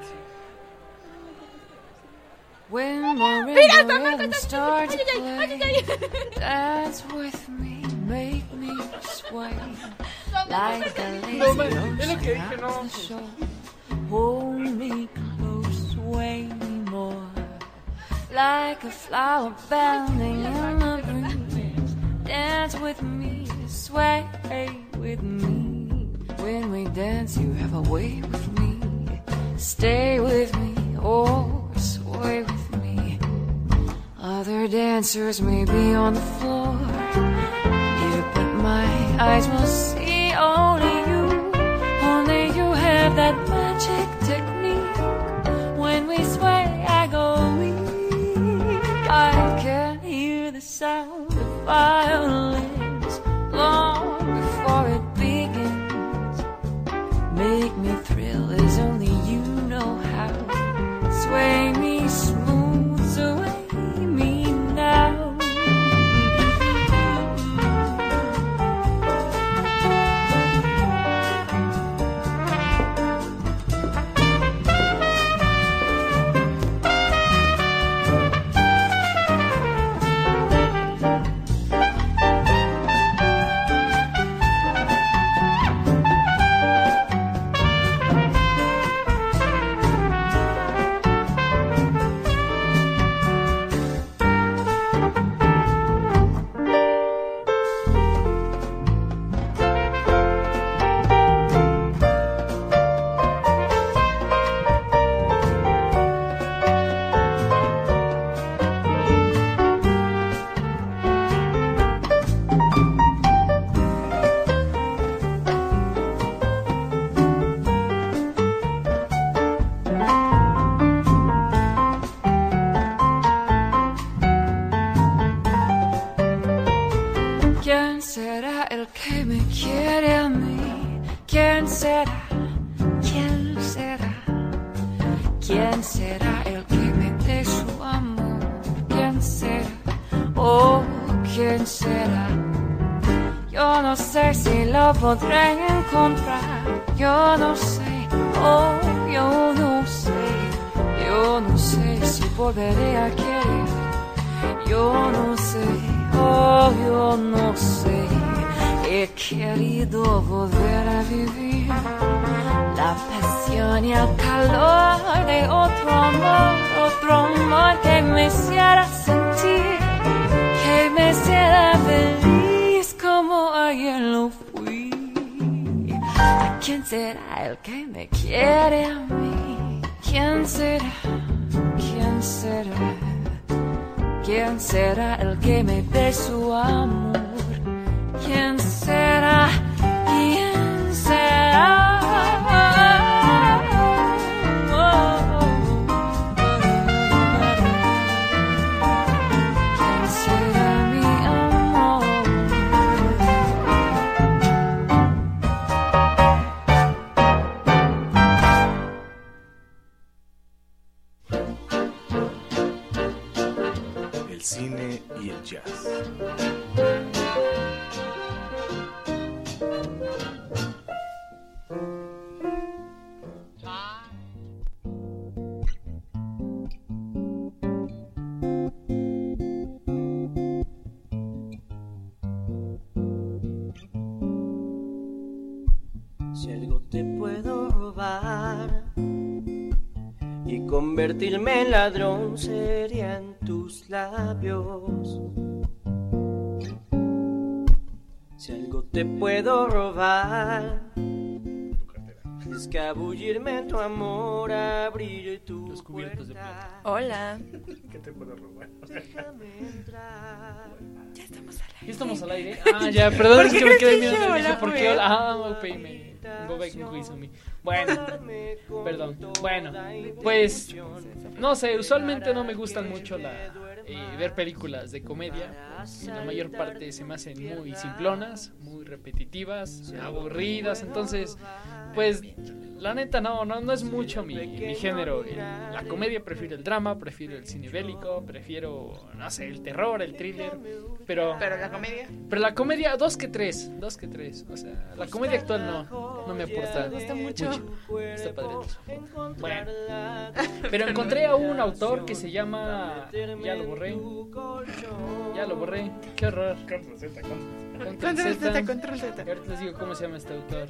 When marimba rhythm starts to play, dance with me, make me sway like the
No,
lazy
man, es lo que
ocean
dije, no.
of the shore. Hold me close, sway me more, like a flower bending in the breeze. Dance with me, sway with me. When we dance, you have a way with me. Stay with me, or sway with me. Other dancers may be on the floor, yeah, but my eyes will see only you. Only you have that magic technique. When we sway, I go weak. I can hear the sound of violins long before it begins. Make me thrill as only you know how. Sway me smooth, sway me now. ¿Quién será el que me quiere a mí? ¿Quién será? ¿Quién será? ¿Quién será el que me dé su amor? ¿Quién será? Oh, ¿quién será? Yo no sé si lo podré encontrar. Yo no sé, oh, yo no sé. Yo no sé si volveré a querer. Yo no sé, oh, yo no sé. He querido volver a vivir la pasión y el calor de otro amor, otro amor que me hiciera sentir, que me hiciera feliz como ayer lo fui. ¿A quién será el que me quiere a mí? ¿Quién será? ¿Quién será? ¿Quién será el que me dé su amor? ¿Quién será? ¿Quién será? ¿Quién será mi amor?
El cine y el jazz.
Si algo te puedo robar y convertirme en ladrón, serían tus labios. Si algo te puedo robar, escabullirme en tu amor, abrir tu puerta.
Hola.
¿Qué te puedo robar?
Ya estamos al aire.
¿Ya estamos al aire? Ah, ya, perdón, es que me quedé mirando
yo
y dije,
la
¿por
fui?
qué? Ah, ok, me... Go back and quiz on me. Bueno, perdón. Bueno, pues, no sé, usualmente no me gustan mucho la, eh, ver películas de comedia. La mayor parte se me hacen muy simplonas, muy repetitivas, aburridas. Entonces, pues, la neta no, no, no es mucho mi, mi género. La comedia prefiero el drama, prefiero el cine bélico, prefiero, no sé, el terror, el thriller. Pero,
pero la comedia.
Pero la comedia, dos que tres, dos que tres. O sea, la comedia actual no, no me aporta.
Me gusta mucho.
mucho. Está padre. Bueno, pero encontré a un autor que se llama, ya lo borré, ya lo borré, qué horror.
Control Z, control
Control Z, control Z.
Ahorita les digo cómo se llama este autor.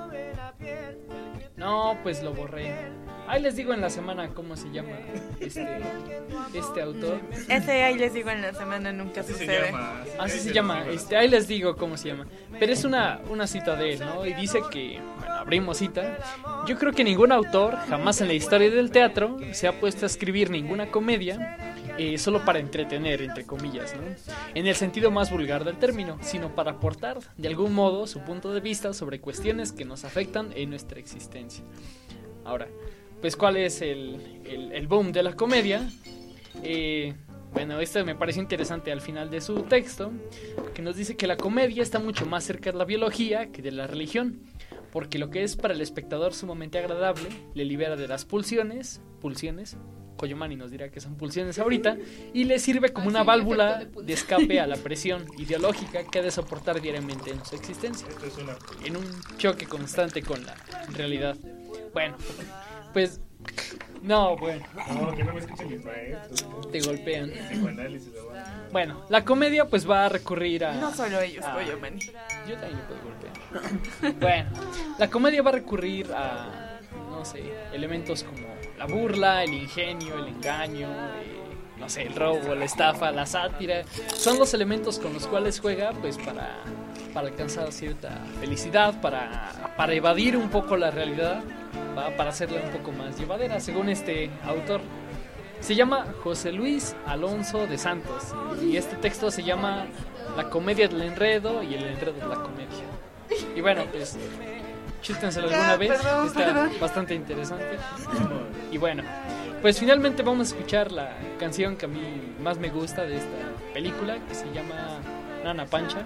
No, pues lo borré. Ahí les digo en la semana cómo se llama este, este autor.
Ese ahí les digo en la semana nunca
Así
sucede.
se llama.
Así se llama, este, ahí les digo cómo se llama. Pero es una, una cita de él, ¿no? Y dice que, bueno, abrimos cita. Yo creo que ningún autor jamás en la historia del teatro se ha puesto a escribir ninguna comedia eh, solo para entretener, entre comillas, ¿no? En el sentido más vulgar del término, sino para aportar de algún modo su punto de vista sobre cuestiones que nos afectan en nuestra existencia. Ahora, pues ¿cuál es el, el, el boom de la comedia? Eh... Bueno, esto me parece interesante al final de su texto, que nos dice que la comedia está mucho más cerca de la biología que de la religión, porque lo que es para el espectador sumamente agradable le libera de las pulsiones, pulsiones, Coyomani nos dirá que son pulsiones ahorita, y le sirve como una válvula de escape a la presión ideológica que ha de soportar diariamente en su existencia, en un choque constante con la realidad. Bueno, pues... No, bueno.
No, que no me escuchen mis maestros.
Te golpean.
Psicoanálisis,
bueno, la comedia pues va a recurrir a...
No solo ellos,
a,
Coyomani.
Yo también puedo golpear. Bueno, la comedia va a recurrir a, no sé, elementos como la burla, el ingenio, el engaño, eh, no sé, el robo, la estafa, la sátira. Son los elementos con los cuales juega pues para, para alcanzar cierta felicidad, para, para evadir un poco la realidad, ¿va? Para hacerla un poco más llevadera, según este autor. Se llama José Luis Alonso de Santos y este texto se llama La comedia del enredo y el enredo de la comedia. Y bueno, pues chútenselo alguna vez,
perdón,
está
perdón.
bastante interesante. Y bueno, pues finalmente vamos a escuchar la canción que a mí más me gusta de esta película, que se llama Nana Pancha.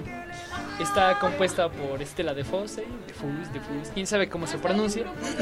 Está compuesta por Estela Defosse, Defus, Defus, quién sabe cómo se pronuncia.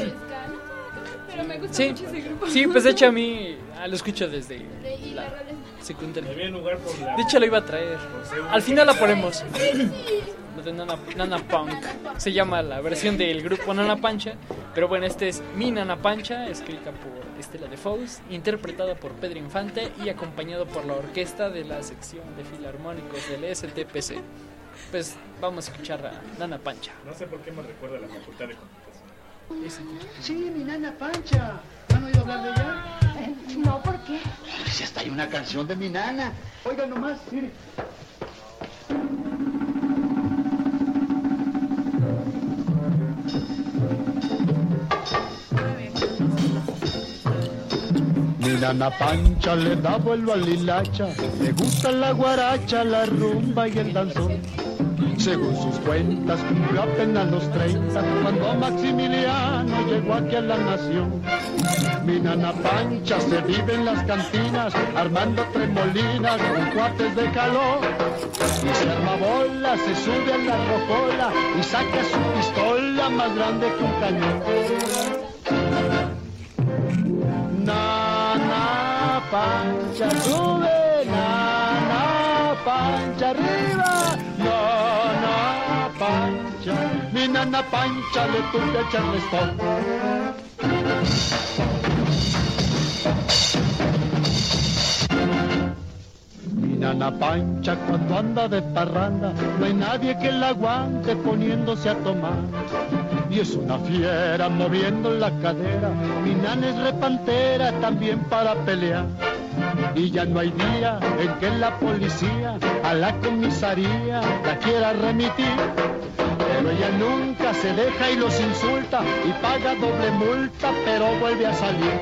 Pero me gusta
Sí,
mucho ese grupo.
sí, pues de hecho a mí ah, lo escucho desde la secundaria.
Debía lugar por la...
De hecho lo iba a traer. Al final la ponemos. Lo de Nana, Nana Punk. Se llama la versión del grupo Nana Pancha. Pero bueno, este es Mi Nana Pancha, escrita por Estela Defosse, interpretada por Pedro Infante y acompañado por la orquesta de la sección de filarmónicos del S T P C. Pues vamos a escuchar a Nana Pancha.
No sé por qué me recuerda a la facultad de computación.
Sí, mi Nana Pancha. ¿Han oído hablar de ella?
Eh, no, ¿por qué?
Si hasta hay una canción de mi nana. Oiga nomás, mire. Mi nana Pancha le da vuelo al hilacha, le gusta la guaracha, la rumba y el danzón. Según sus cuentas, cumplió apenas los treinta cuando Maximiliano llegó aquí a la nación. Mi nana Pancha se vive en las cantinas, armando tremolinas con cuates de calor. Y se arma bola, se sube a la rocola y saca su pistola más grande que un cañón. Nana Pancha sube, Nana Pancha arriba, Nana Pancha, mi Nana Pancha le tuve a Charleston. Mi Nana Pancha cuando anda de parranda, no hay nadie que la aguante poniéndose a tomar. Y es una fiera moviendo la cadera, mi nana es repantera también para pelear. Y ya no hay día en que la policía a la comisaría la quiera remitir. Pero ella nunca se deja y los insulta y paga doble multa, pero vuelve a salir.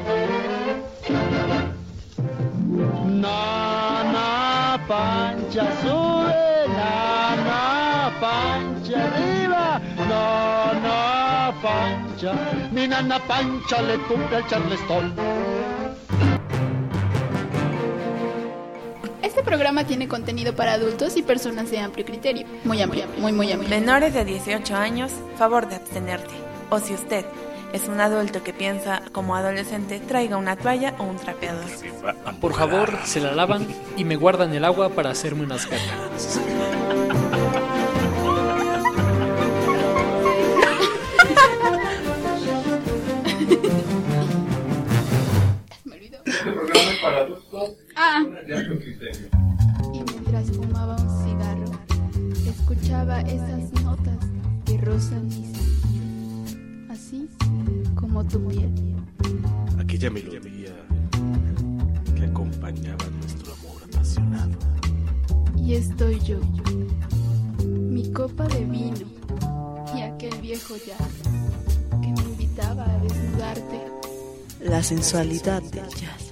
Nana Pancha sube, Nana Pancha arriba, Nana Pancha, mi Nana Pancha le cumple al Charleston.
Este programa tiene contenido para adultos y personas de amplio criterio. Muy amplio, muy, muy amplio.
Menores de dieciocho años, favor de abstenerte. O si usted es un adulto que piensa como adolescente, traiga una toalla o un trapeador.
Por favor, se la lavan y me guardan el agua para hacerme unas gargaras.
Me olvidó.
Este programa es para adultos
Ah.
de amplio criterio.
Y mientras fumaba un cigarro, escuchaba esas notas que rozan mi sentido, así como tu piel.
Aquella melodía que acompañaba nuestro amor apasionado.
Y estoy yo, mi copa de vino y aquel viejo ya que me invitaba a desnudarte.
La sensualidad del jazz.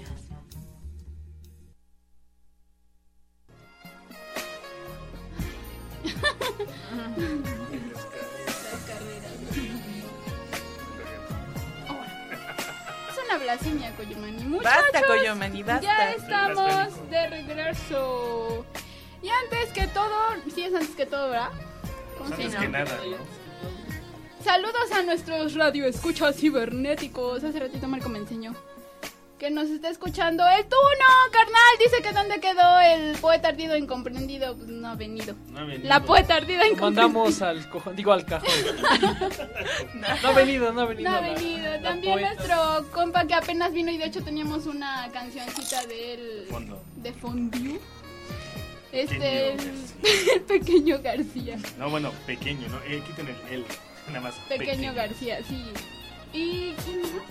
Es una blasfemia, Coyomani. Muchachos,
Basta, Coyomani, basta.
ya estamos de regreso. Y antes que todo, sí es antes que todo, ¿verdad? ¿Cómo se
Antes
llama?
que nada, ¿no?
Saludos a nuestros radioescuchas cibernéticos. Hace ratito Marco me enseñó que nos está escuchando. ¡El Tuno, carnal! Dice que dónde quedó el poeta ardido incomprendido. Pues no ha venido.
No ha venido.
La poeta ardida
Lo
incomprendida.
mandamos al cojón, digo al cajón. No ha venido, no ha venido.
No ha
la-
venido.
la
También
poeta.
nuestro compa que apenas vino y de hecho teníamos una cancioncita de él.
Fondo.
De fondue. Este,
Pequeño
el, el pequeño García.
No, bueno, pequeño, ¿no? Eh, quiten el L. Nada más.
Pequeño García, sí. ¿Y quién más?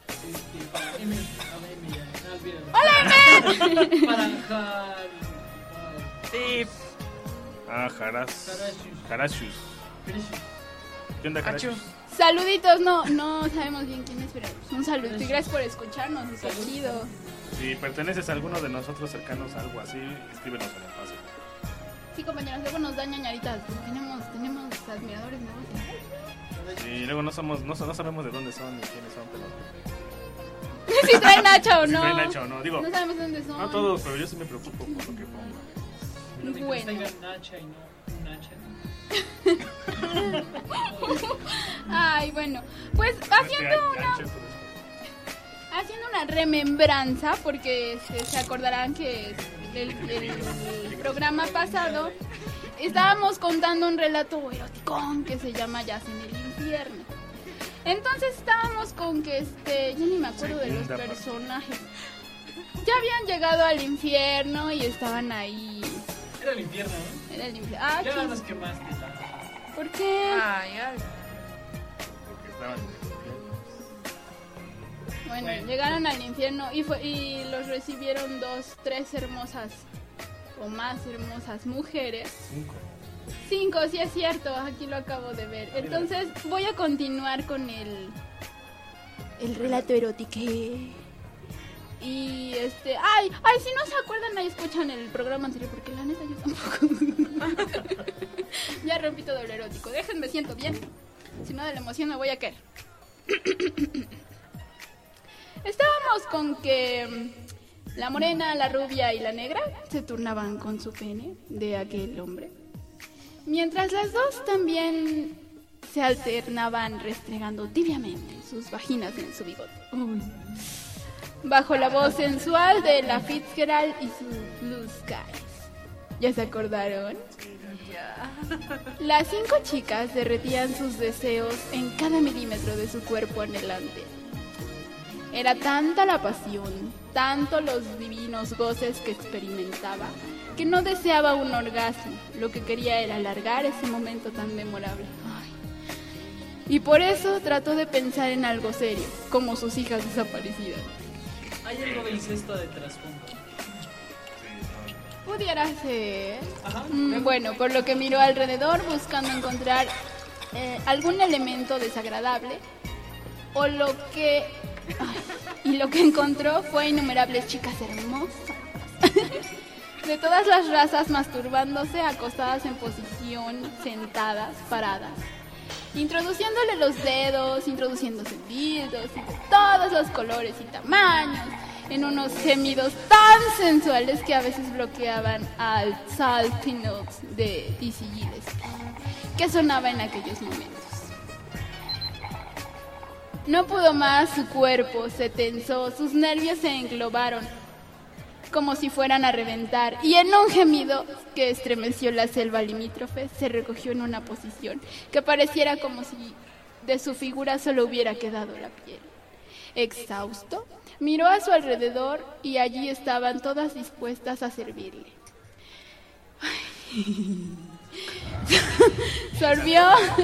¡Hola, Emer!
Para Javi.
Sí.
Ah, Jaras. Jarashus. ¿Qué onda, Jarashus?
Saluditos, no, no sabemos bien quién es, pero un saludo y gracias por escucharnos, está chido.
Si perteneces a alguno de nosotros cercanos a algo así, escríbenos en el paso.
Sí, compañeros, luego nos dan ñañaritas, porque tenemos, tenemos admiradores nuevos.
Y luego no somos, no, no sabemos de dónde son ni quiénes son, pero...
Si traen hacha o
Si
no.
traen hacha o no, digo,
No sabemos dónde son.
no todos, pero yo sí me preocupo por lo que pongo.
Bueno.
Nacha y no un hacha.
Ay, bueno, pues haciendo una, haciendo una remembranza, porque este, se acordarán que el, el- el programa pasado estábamos contando un relato eroticón que se llama Jazz en el infierno. Entonces estábamos con que este, ya ni me acuerdo de los
Segunda parte.
personajes. Ya habían llegado al infierno y estaban ahí.
Era el infierno, ¿no?
Era el infierno. Ah,
Ya
chis.
nos quemaste.
¿Por qué?
Ay, ay.
Porque estaban...
Bueno,
Bueno.
llegaron al infierno y fue y los recibieron dos, tres hermosas o más hermosas mujeres.
Cinco.
Cinco, sí es cierto, aquí lo acabo de ver. Entonces voy a continuar con el el relato erótico. Y este, ay, ay, si no se acuerdan, ahí escuchan el programa anterior porque la neta yo tampoco. Ya rompí todo lo erótico. Déjenme, siento bien. Si no de la emoción me voy a caer. Estábamos con que mm, la morena, la rubia y la negra se turnaban con su pene de aquel hombre. Mientras las dos también se alternaban restregando tibiamente sus vaginas en su bigote. Uy. Bajo la voz sensual de la Fitzgerald y sus Blue Skies. ¿Ya se acordaron? Las cinco chicas derretían sus deseos en cada milímetro de su cuerpo anhelante. Era tanta la pasión, tanto los divinos goces que experimentaba, que no deseaba un orgasmo. Lo que quería era alargar ese momento tan memorable. Ay. Y por eso trató de pensar en algo serio, como sus hijas desaparecidas.
Hay algo de incesto de trasfondo.
Pudiera ser.
Ajá.
Mm, bueno, por lo que miró alrededor buscando encontrar eh, algún elemento desagradable o lo que ay, y lo que encontró fue innumerables chicas hermosas de todas las razas masturbándose acostadas en posición sentadas, paradas, introduciéndole los dedos, introduciéndose dildos y de todos los colores y tamaños, en unos gemidos tan sensuales que a veces bloqueaban al Salty Notes de Dizzy Gillespie, que sonaba en aquellos momentos. No pudo más, su cuerpo se tensó, sus nervios se englobaron como si fueran a reventar, y en un gemido que estremeció la selva limítrofe, se recogió en una posición que pareciera como si de su figura solo hubiera quedado la piel. Exhausto, miró a su alrededor y allí estaban todas dispuestas a servirle. Sorbió...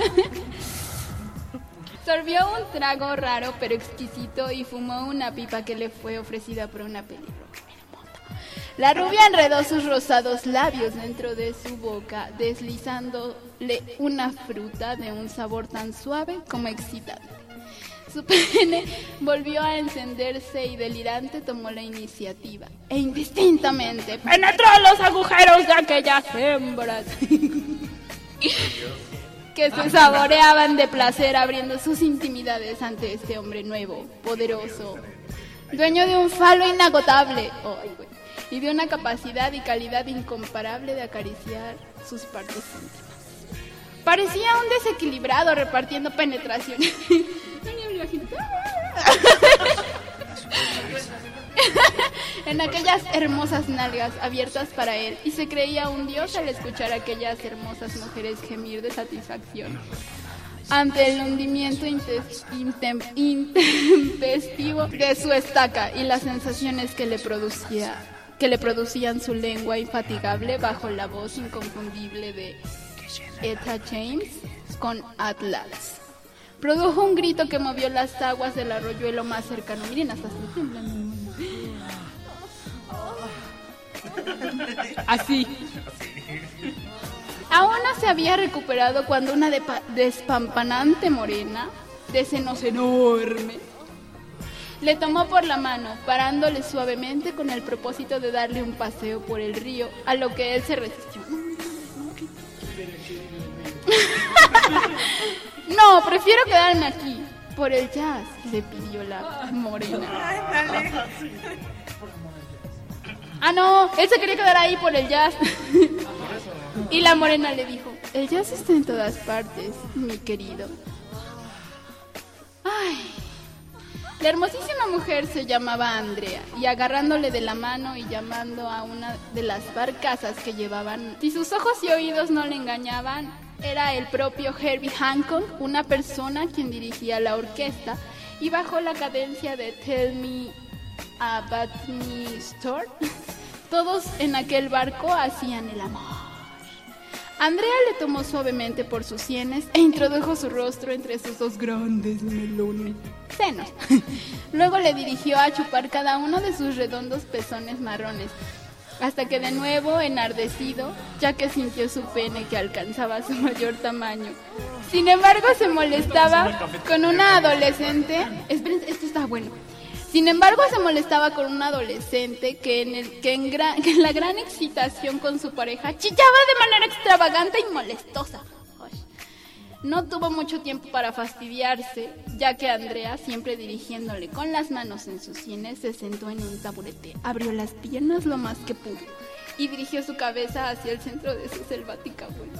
Sorbió un trago raro pero exquisito y fumó una pipa que le fue ofrecida por una pelirroja. La rubia enredó sus rosados labios dentro de su boca, deslizándole una fruta de un sabor tan suave como excitante. Su pene volvió a encenderse y delirante tomó la iniciativa, e indistintamente penetró los agujeros de aquellas hembras que se saboreaban de placer abriendo sus intimidades ante este hombre nuevo, poderoso, dueño de un falo inagotable. Oh, y de una capacidad y calidad incomparable de acariciar sus partes íntimas. Parecía un desequilibrado repartiendo penetraciones. En aquellas hermosas nalgas abiertas para él, y se creía un dios al escuchar a aquellas hermosas mujeres gemir de satisfacción ante el hundimiento intem- intempestivo de su estaca y las sensaciones que le producía que le producían su lengua infatigable bajo la voz inconfundible de Etta James con Atlas. Produjo un grito que movió las aguas del arroyuelo más cercano. Miren, hasta se tiemblan. Así. Aún no se había recuperado cuando una depa- despampanante morena, de senos enormes, le tomó por la mano, parándole suavemente con el propósito de darle un paseo por el río, a lo que él se resistió. No, prefiero quedarme aquí. Por el jazz, le pidió la morena. Ah, no, él se quería quedar ahí por el jazz. Y la morena le dijo, el jazz está en todas partes, mi querido. Ay... La hermosísima mujer se llamaba Andrea, y agarrándole de la mano y llamando a una de las barcazas que llevaban, si sus ojos y oídos no le engañaban, era el propio Herbie Hancock, una persona quien dirigía la orquesta, y bajo la cadencia de Tell Me About Me Store, todos en aquel barco hacían el amor. Andrea le tomó suavemente por sus sienes e introdujo su rostro entre sus dos grandes melones senos. Luego le dirigió a chupar cada uno de sus redondos pezones marrones, hasta que de nuevo, enardecido, ya que sintió su pene que alcanzaba su mayor tamaño. Sin embargo, se molestaba con una adolescente... Esperen, esto está bueno. Sin embargo, se molestaba con un adolescente que en, el, que, en gran, que en la gran excitación con su pareja chillaba de manera extravagante y molestosa. No tuvo mucho tiempo para fastidiarse, ya que Andrea, siempre dirigiéndole con las manos en sus sienes, se sentó en un taburete, abrió las piernas lo más que pudo y dirigió su cabeza hacia el centro de su selvática vulva.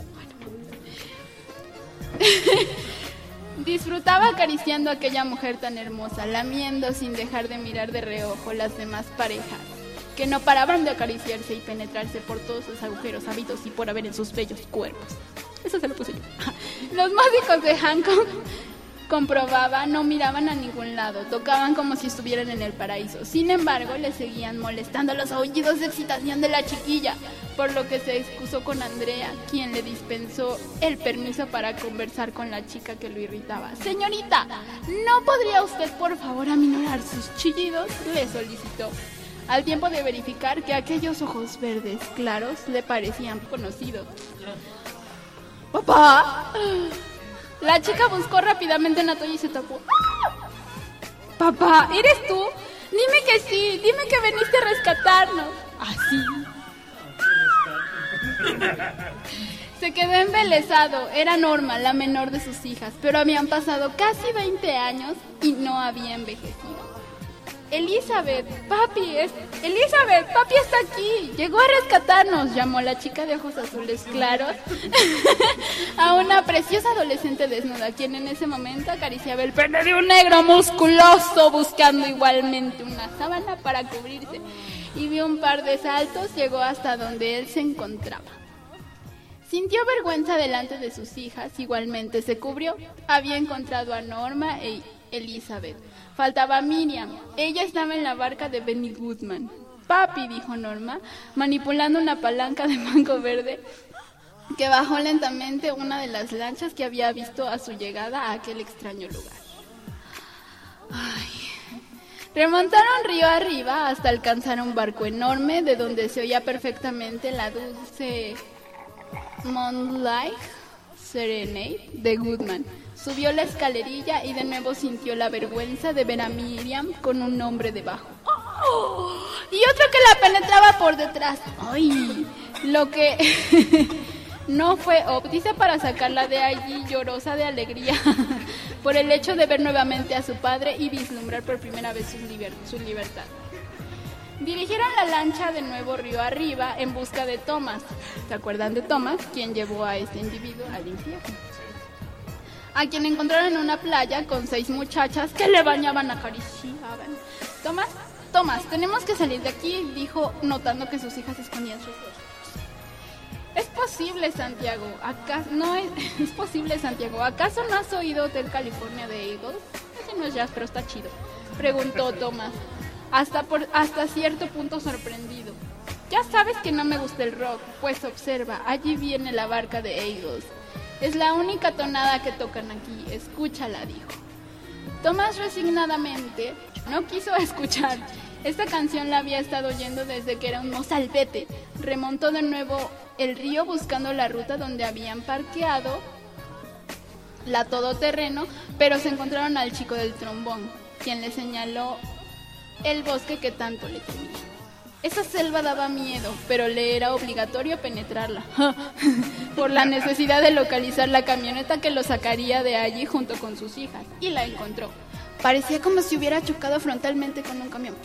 Disfrutaba acariciando a aquella mujer tan hermosa, lamiendo sin dejar de mirar de reojo las demás parejas, que no paraban de acariciarse y penetrarse por todos los agujeros habidos y por haber en sus bellos cuerpos. Eso se lo puse yo. Los músicos de Hancock, comprobaba, no miraban a ningún lado, tocaban como si estuvieran en el paraíso. Sin embargo, le seguían molestando los aullidos de excitación de la chiquilla, por lo que se excusó con Andrea, quien le dispensó el permiso para conversar con la chica que lo irritaba. Señorita, ¿no podría usted por favor aminorar sus chillidos?, le solicitó, al tiempo de verificar que aquellos ojos verdes claros le parecían conocidos. ¡Papá! La chica buscó rápidamente en la toalla y se tapó. ¡Ah! ¡Papá! ¿Eres tú? Dime que sí, dime que veniste a rescatarnos. Así. Se quedó embelesado. Era Norma, la menor de sus hijas, pero habían pasado casi veinte años y no había envejecido. Elizabeth, papi, es... Elizabeth, papi está aquí, llegó a rescatarnos, llamó la chica de ojos azules claros a una preciosa adolescente desnuda, quien en ese momento acariciaba el pene de un negro musculoso, buscando igualmente una sábana para cubrirse, y dio un par de saltos, llegó hasta donde él se encontraba. Sintió vergüenza delante de sus hijas, igualmente se cubrió, había encontrado a Norma e Elizabeth. Faltaba Miriam. Ella estaba en la barca de Benny Goodman. Papi, dijo Norma, manipulando una palanca de mango verde que bajó lentamente una de las lanchas que había visto a su llegada a aquel extraño lugar. Ay. Remontaron río arriba hasta alcanzar un barco enorme de donde se oía perfectamente la dulce Moonlight Serenade de Goodman. Subió la escalerilla y de nuevo sintió la vergüenza de ver a Miriam con un hombre debajo. ¡Oh! Y otro que la penetraba por detrás. ¡Ay! Lo que no fue óptice para sacarla de allí llorosa de alegría por el hecho de ver nuevamente a su padre y vislumbrar por primera vez su, liber- su libertad. Dirigieron la lancha de nuevo río arriba en busca de Thomas. ¿Se acuerdan de Thomas? Quien llevó a este individuo al infierno. A quien encontraron en una playa con seis muchachas que le bañaban, acariciaban. Thomas, Thomas, tenemos que salir de aquí, dijo, notando que sus hijas escondían sus rostros. Es posible, Santiago. ¿Acaso no es, es posible, Santiago? ¿Acaso no has oído Hotel California de Eagles? Ese no es jazz, pero está chido. Preguntó Thomas, hasta por hasta cierto punto sorprendido. Ya sabes que no me gusta el rock, pues observa, allí viene la barca de Eagles. Es la única tonada que tocan aquí, escúchala, dijo. Thomas resignadamente no quiso escuchar. Esta canción la había estado oyendo desde que era un mozalbete. Remontó de nuevo el río buscando la ruta donde habían parqueado la todoterreno, pero se encontraron al chico del trombón, quien le señaló el bosque que tanto le temía. Esa selva daba miedo, pero le era obligatorio penetrarla, por la necesidad de localizar la camioneta que lo sacaría de allí junto con sus hijas, y la encontró. Parecía como si hubiera chocado frontalmente con un camión.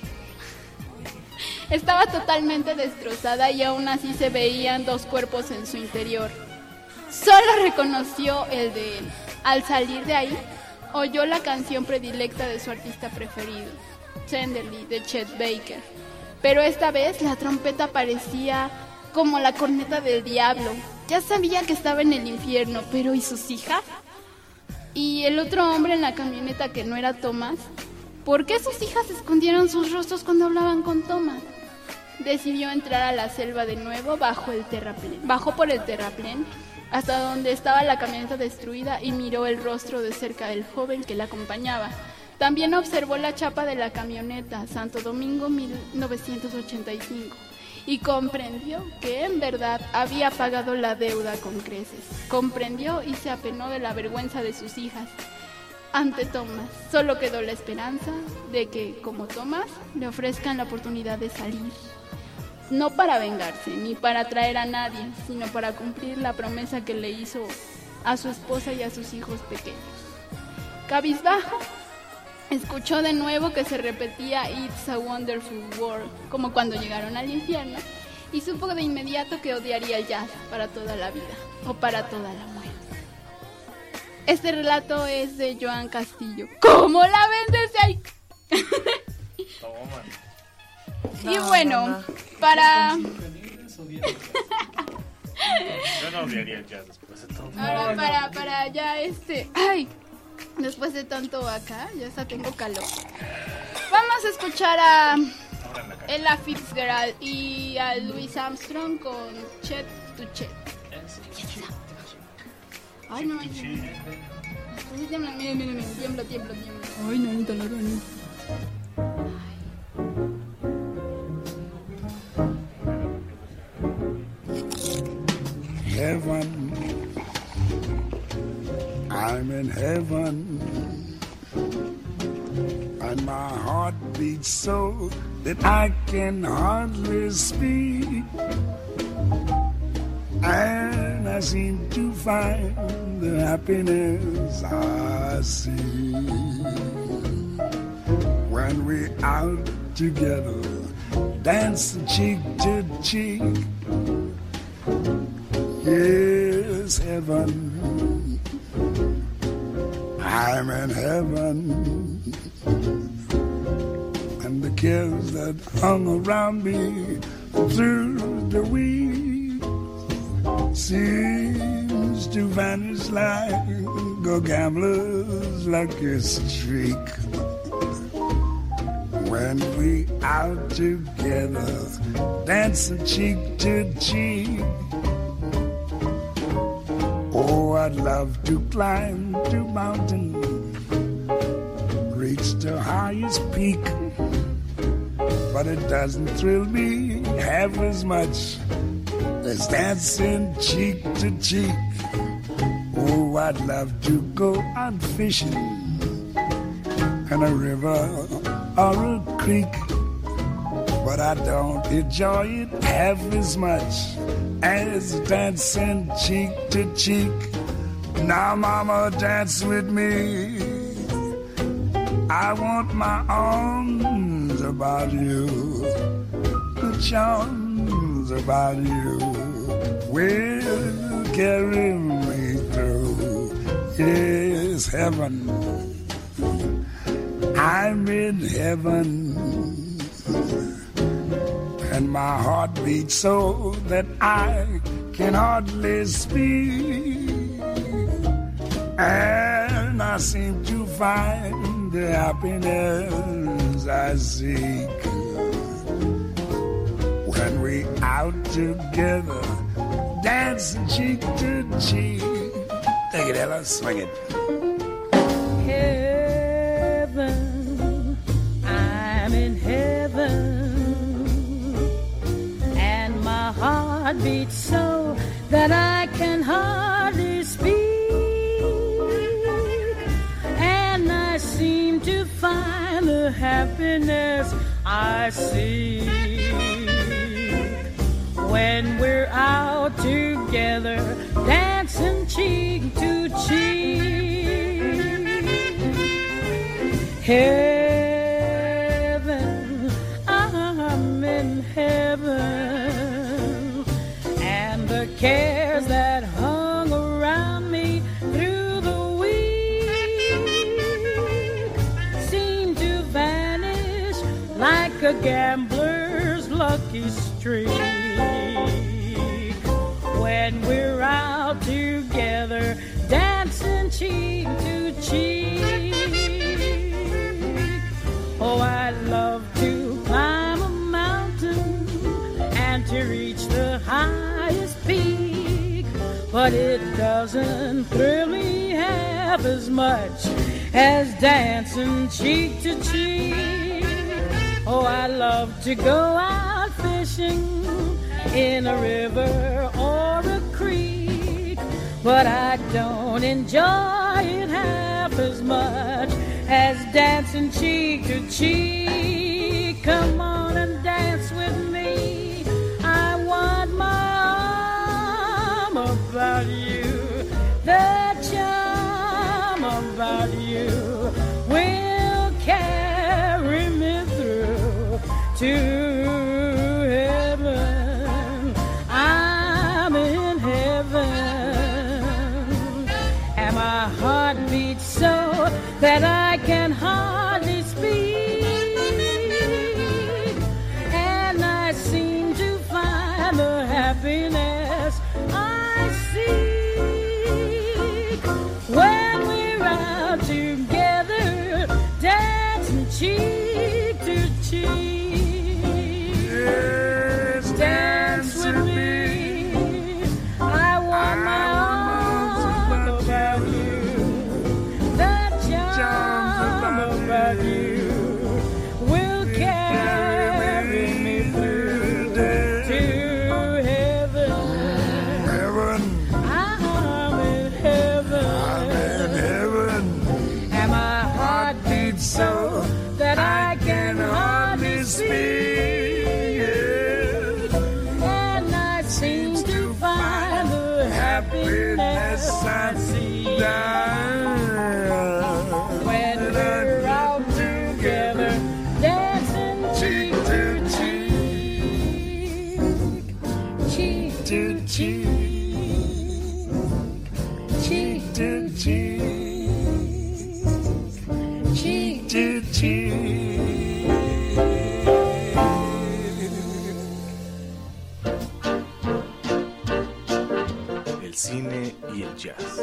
Estaba totalmente destrozada y aún así se veían dos cuerpos en su interior. Solo reconoció el de él. Al salir de ahí, oyó la canción predilecta de su artista preferido, Tenderly, de Chet Baker. Pero esta vez la trompeta parecía como la corneta del diablo. Ya sabía que estaba en el infierno, pero ¿y sus hijas? ¿Y el otro hombre en la camioneta que no era Thomas? ¿Por qué sus hijas escondieron sus rostros cuando hablaban con Thomas? Decidió entrar a la selva de nuevo bajo el terraplén. Bajó por el terraplén hasta donde estaba la camioneta destruida y miró el rostro de cerca del joven que la acompañaba. También observó la chapa de la camioneta, Santo Domingo mil novecientos ochenta y cinco, y comprendió que en verdad había pagado la deuda con creces. Comprendió y se apenó de la vergüenza de sus hijas. Ante Thomas, solo quedó la esperanza de que, como Thomas, le ofrezcan la oportunidad de salir. No para vengarse, ni para atraer a nadie, sino para cumplir la promesa que le hizo a su esposa y a sus hijos pequeños. Cabizbajo, escuchó de nuevo que se repetía It's a Wonderful World, como cuando llegaron al infierno, y supo de inmediato que odiaría el jazz para toda la vida, o para toda la muerte. Este relato es de Joan Castillo. ¿Cómo la ven desde ahí? Y
No,
bueno,
no, no.
para...
Yo no odiaría el jazz después de todo.
Ahora para, para ya este... Ay, después de tanto acá, ya hasta tengo calor. Vamos a escuchar a Ella Fitzgerald y a Louis Armstrong con Chet to Chet. Ay, no, ay, no. Así tiembla, miren, miren, miren, tiembla, tiembla, tiembla. Ay, no, no, no, no.
Heaven, I'm in heaven, and my heart beats so that I can hardly speak, and I seem to find the happiness I see when when we're out together, dancing cheek to cheek. Yes, heaven, I'm in heaven, and the cares that hung around me through the week seems to vanish like a gambler's lucky streak. When we out together, dancing cheek to cheek. Oh, I'd love to climb to mountain, reach the highest peak, but it doesn't thrill me half as much as dancing cheek to cheek. Oh, I'd love to go out fishing in a river or a creek, but I don't enjoy it half as much as dancing cheek to cheek. Now, mama, dance with me. I want my arms about you, the charms about you will carry me through. Yes, heaven, I'm in heaven, and my heart beats so that I can hardly speak, and I seem to find the happiness I seek when we out together, dancing cheek to cheek. Take it, Ella, swing it.
Heaven, I'm in heaven, and my heart beats so that I can hardly speak, and I seem to find the happiness I seek when we're out together, dancing cheek to cheek. Heaven, I'm in heaven, and the cares that hung around me through the week seem to vanish like a gambler's lucky streak when we're out together, dancing cheek to cheek. Oh, I'd love to climb a mountain and to reach the highest peak, but it doesn't thrill me half as much as dancing cheek to cheek. Oh, I love to go out fishing in a river or a creek, but I don't enjoy it half as much as dancing cheek to cheek. Come on and dance with me. I want my arm about you. The charm about you will carry me through to heaven. I'm in heaven, and my heart beats so that I can hardly speak, and I seem to find the happiness I seek when we're out together, dancing cheek to cheek.
Yes, dance with me.
I want my arms about you. About you will carry me through to heaven.
Heaven,
I'm in heaven.
I'm in heaven,
and my heart beats so that I can hardly speak, and I seem to find the happiness I see. When we're out together,
cheek to cheek.
El cine y el jazz.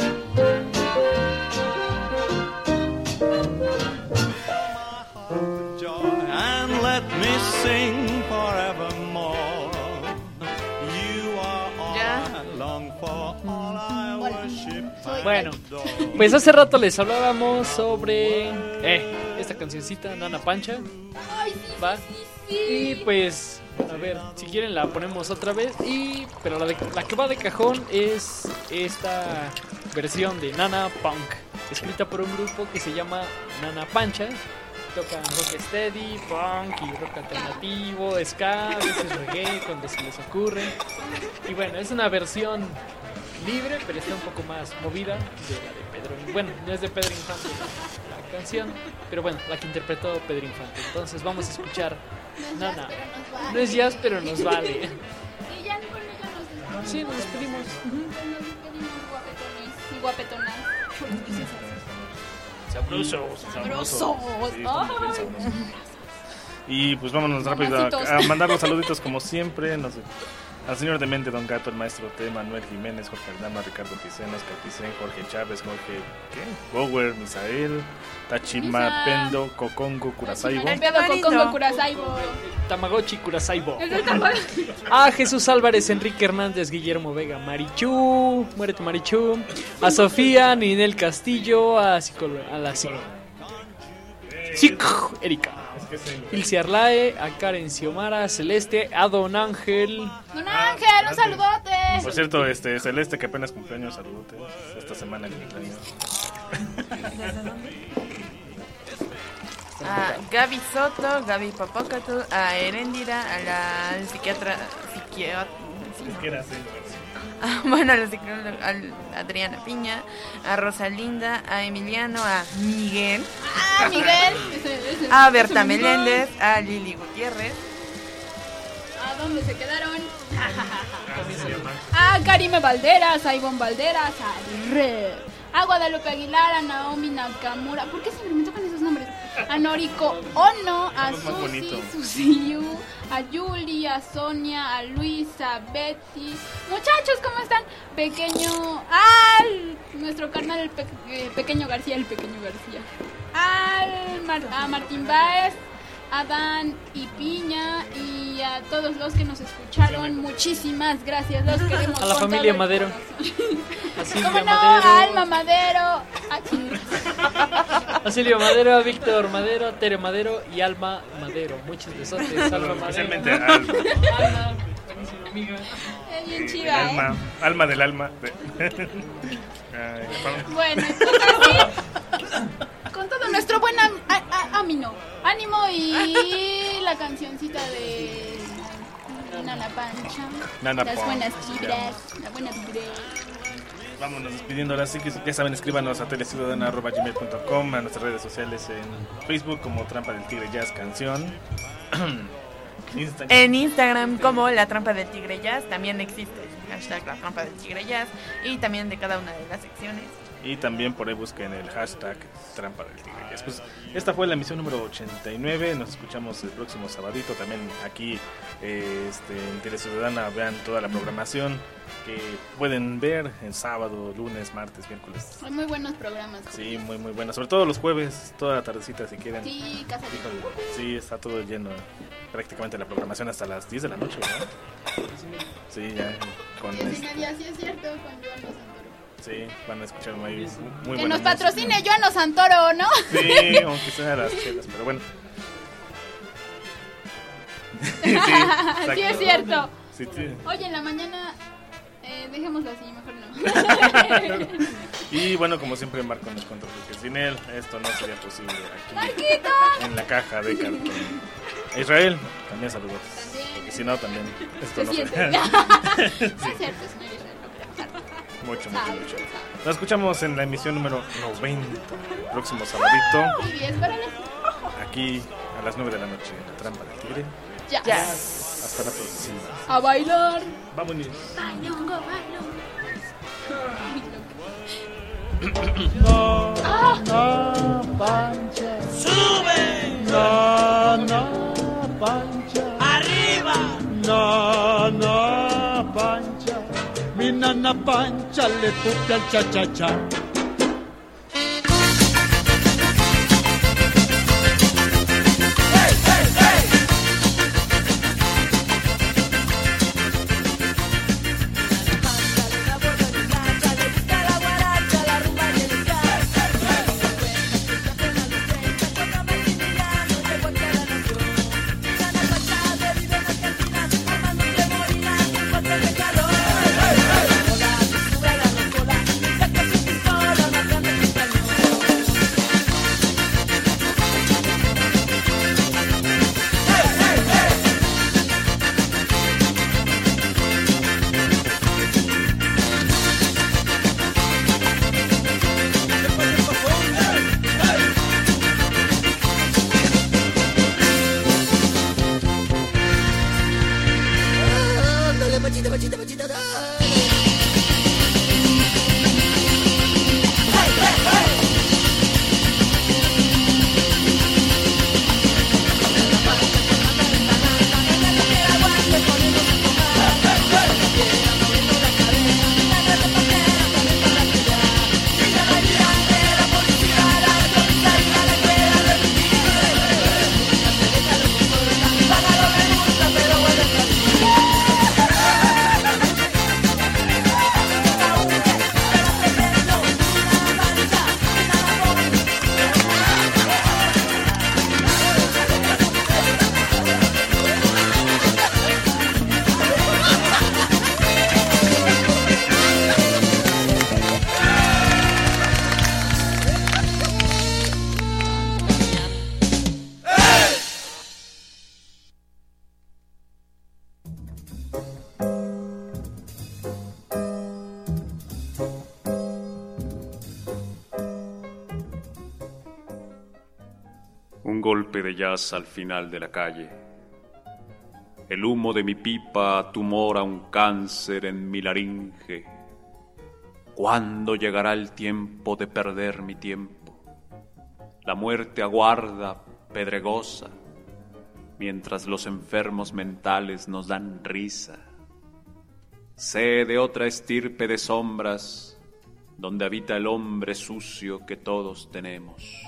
And let me sing forevermore. You are all I long for, all I worship.
Bueno, pues hace rato les hablábamos sobre eh, esta cancioncita, Nana Pancha. ¿Va? Y pues, a ver, si quieren la ponemos otra vez. Y pero la, de, la que va de cajón es esta versión de Nana Punk, escrita por un grupo que se llama Nana Pancha. Tocan rock steady, punk y rock alternativo, ska, a veces reggae cuando se les ocurre. Y bueno, es una versión libre, pero está un poco más movida de la de Pedro. Bueno, no es de Pedro Infante la canción, pero bueno, la que interpretó Pedro Infante. Entonces vamos a escuchar Nana. No es jazz, pero nos vale.
Y ya con ella nos despedimos.
Sí, nos despedimos.
Nos despedimos guapetones y guapetonas.
Sabrosos,
sabrosos.
Sí, estamos bien sabrosos. Y pues vámonos rápido a, a mandar los saluditos como siempre. Nos, al señor Demente, Don Gato, el maestro T, Manuel Jiménez, Jorge Aldama, Ricardo Picén, Oscar Picén, Jorge Chávez, Jorge ¿qué? Gower, Misael, Tachima, Pendo, Cocongo, Curasaibo.
El pedo Cocongo, Curasaibo.
Tamagotchi, Curasaibo.
Es el Tamagotchi.
A Jesús Álvarez, Enrique Hernández, Guillermo Vega, Marichú, muérete Marichú. A Sofía, Ninel Castillo, a, psicolo- a la psicóloga Psico, Erika, Ilse Arlae, a Karen Xiomara, Celeste, a Don Ángel.
Don Ángel, un saludote.
Por cierto, este Celeste, que apenas cumpleaños, saludotes. Esta semana que cumpleaños.
A Gaby Soto, Gaby Papocatl, a Erendira, a la al psiquiatra, psiquiatra, Ah, bueno, a la psicóloga, a Adriana Piña, a Rosalinda, a Emiliano, a Miguel,
Ah, Miguel. Ese- ese-
a Berta
ese mismo.
Meléndez, a Lili Gutiérrez,
¿A dónde se quedaron? A Karime Valderas, a Ivonne Valderas, a Red, a Guadalupe Aguilar, a Naomi Nakamura. ¿Por qué siempre me tocan esos nombres? A Noriko Ono, a
Es lo más
Susi,
bonito.
Susi Yu, a Julie, a Sonia, a Luisa, a Betty. Muchachos, ¿cómo están? Pequeño, al nuestro carnal, el pe- eh, Pequeño García, el Pequeño García. Al Mar- a Martín Baez, a Dan y Piña y a todos los que nos escucharon, muchísimas gracias, los queremos
A la
con
familia
todo el
Madero.
corazón.
A Silvia
¿Cómo no?
Madero.
A Alma Madero, a chingas.
A Silvia Madero, a Víctor Madero, a Tere Madero y Alma Madero. Muchos besotes, Alma Madero.
Especialmente a Alma.
Alma, buenísima amiga.
Es bien
El
chiva, ¿eh?
alma, alma del alma. Ay, perdón.
Bueno, pues así, con todo nuestro buen am- a- a- ánimo, ánimo y la cancioncita de Nana Pancha,
Nana
las
Punk.
buenas vibras, la buena vibra.
Vámonos despidiendo ahora sí que ya saben, escríbanos a teleciudadana arroba gmail punto com, a nuestras redes sociales en Facebook como Trampa del Tigre Jazz Canción. Instagram.
en Instagram como La Trampa del Tigre Jazz, también existe el hashtag La Trampa del Tigre Jazz y también de cada una de las secciones.
Y también por ahí busquen el hashtag Trampa del Tigre Jazz. Pues esta fue la emisión número ochenta y nueve. Nos escuchamos el próximo sabadito. También aquí eh, este, en Teleciudadana vean toda la programación que pueden ver en sábado, lunes, martes, miércoles.
Hay muy buenos programas.
Sí, muy muy buena. Sobre todo los jueves, toda la tardecita si quieren.
Sí, casa de-
Híjole, sí, está todo lleno. Prácticamente la programación hasta las diez de la noche, ¿verdad? Sí, ya con
Diez y
este-
media, sí es cierto, con Joan Los Santoro.
sí, van a escuchar muy, muy
Que
buena
nos
música.
patrocine Joan Santoro, ¿no?
Sí, aunque sea las chelas, pero bueno. Sí, exacto.
Sí es cierto.
Sí, sí.
Oye, en la mañana, eh, dejémoslo así, mejor no.
Y bueno, como siempre Marco nos cuenta porque sin él esto no sería posible aquí
¡Marquito!
en la caja de cartón. A Israel, también saludos. Porque si no, también esto
Se
no
siente.
sería.
No es
Sí,
cierto, señor Israel, no queremos.
mucho, mucho, mucho. Nos escuchamos en la emisión número noventa, próximo sabadito,
Y diez para las-
aquí a las nueve de la noche, en la Trampa del Tigre.
Ya.
Hasta la próxima.
A bailar.
Vámonos.
Bailongo, bailongo.
No, no, Pancha.
Sube.
No, no, Pancha.
Arriba.
No, no, Pancha. Mi nana Pancha le tupe al cha-cha-cha.
Un golpe de jazz al final de la calle. El humo de mi pipa tumora un cáncer en mi laringe. ¿Cuándo llegará el tiempo de perder mi tiempo? La muerte aguarda, pedregosa, mientras los enfermos mentales nos dan risa. Sé de otra estirpe de sombras, donde habita el hombre sucio que todos tenemos.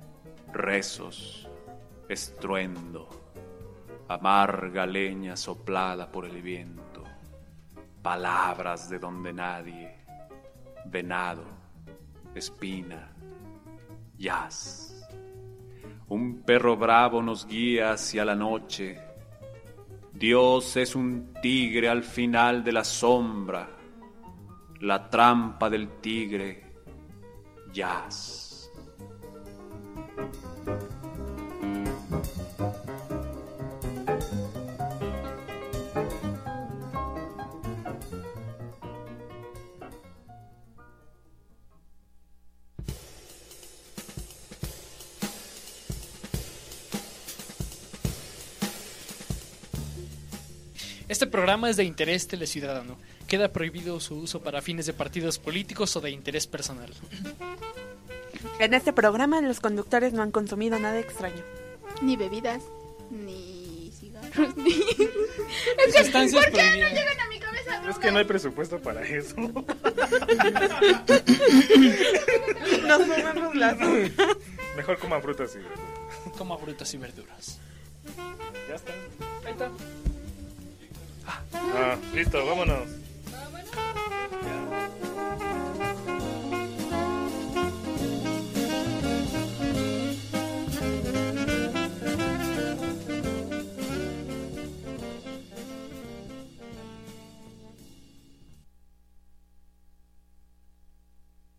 Rezos, estruendo, amarga leña soplada por el viento, palabras de donde nadie, venado, espina, jazz. Un perro bravo nos guía hacia la noche. Dios es un tigre al final de la sombra, la trampa del tigre, jazz.
Este programa es de interés teleciudadano. Queda prohibido su uso para fines de partidos políticos o de interés personal.
En este programa los conductores no han consumido nada extraño.
Ni bebidas, ni cigarros, ni... Es
que,
Sustancias
¿por qué
prohibidas.
no llegan a mi cabeza drogas?
Es que no hay presupuesto para eso.
Nos fumamos las
Mejor coman frutas y verduras.
Coma frutas y verduras.
Ya está.
Ahí está.
Ah, listo, vámonos.
Vámonos.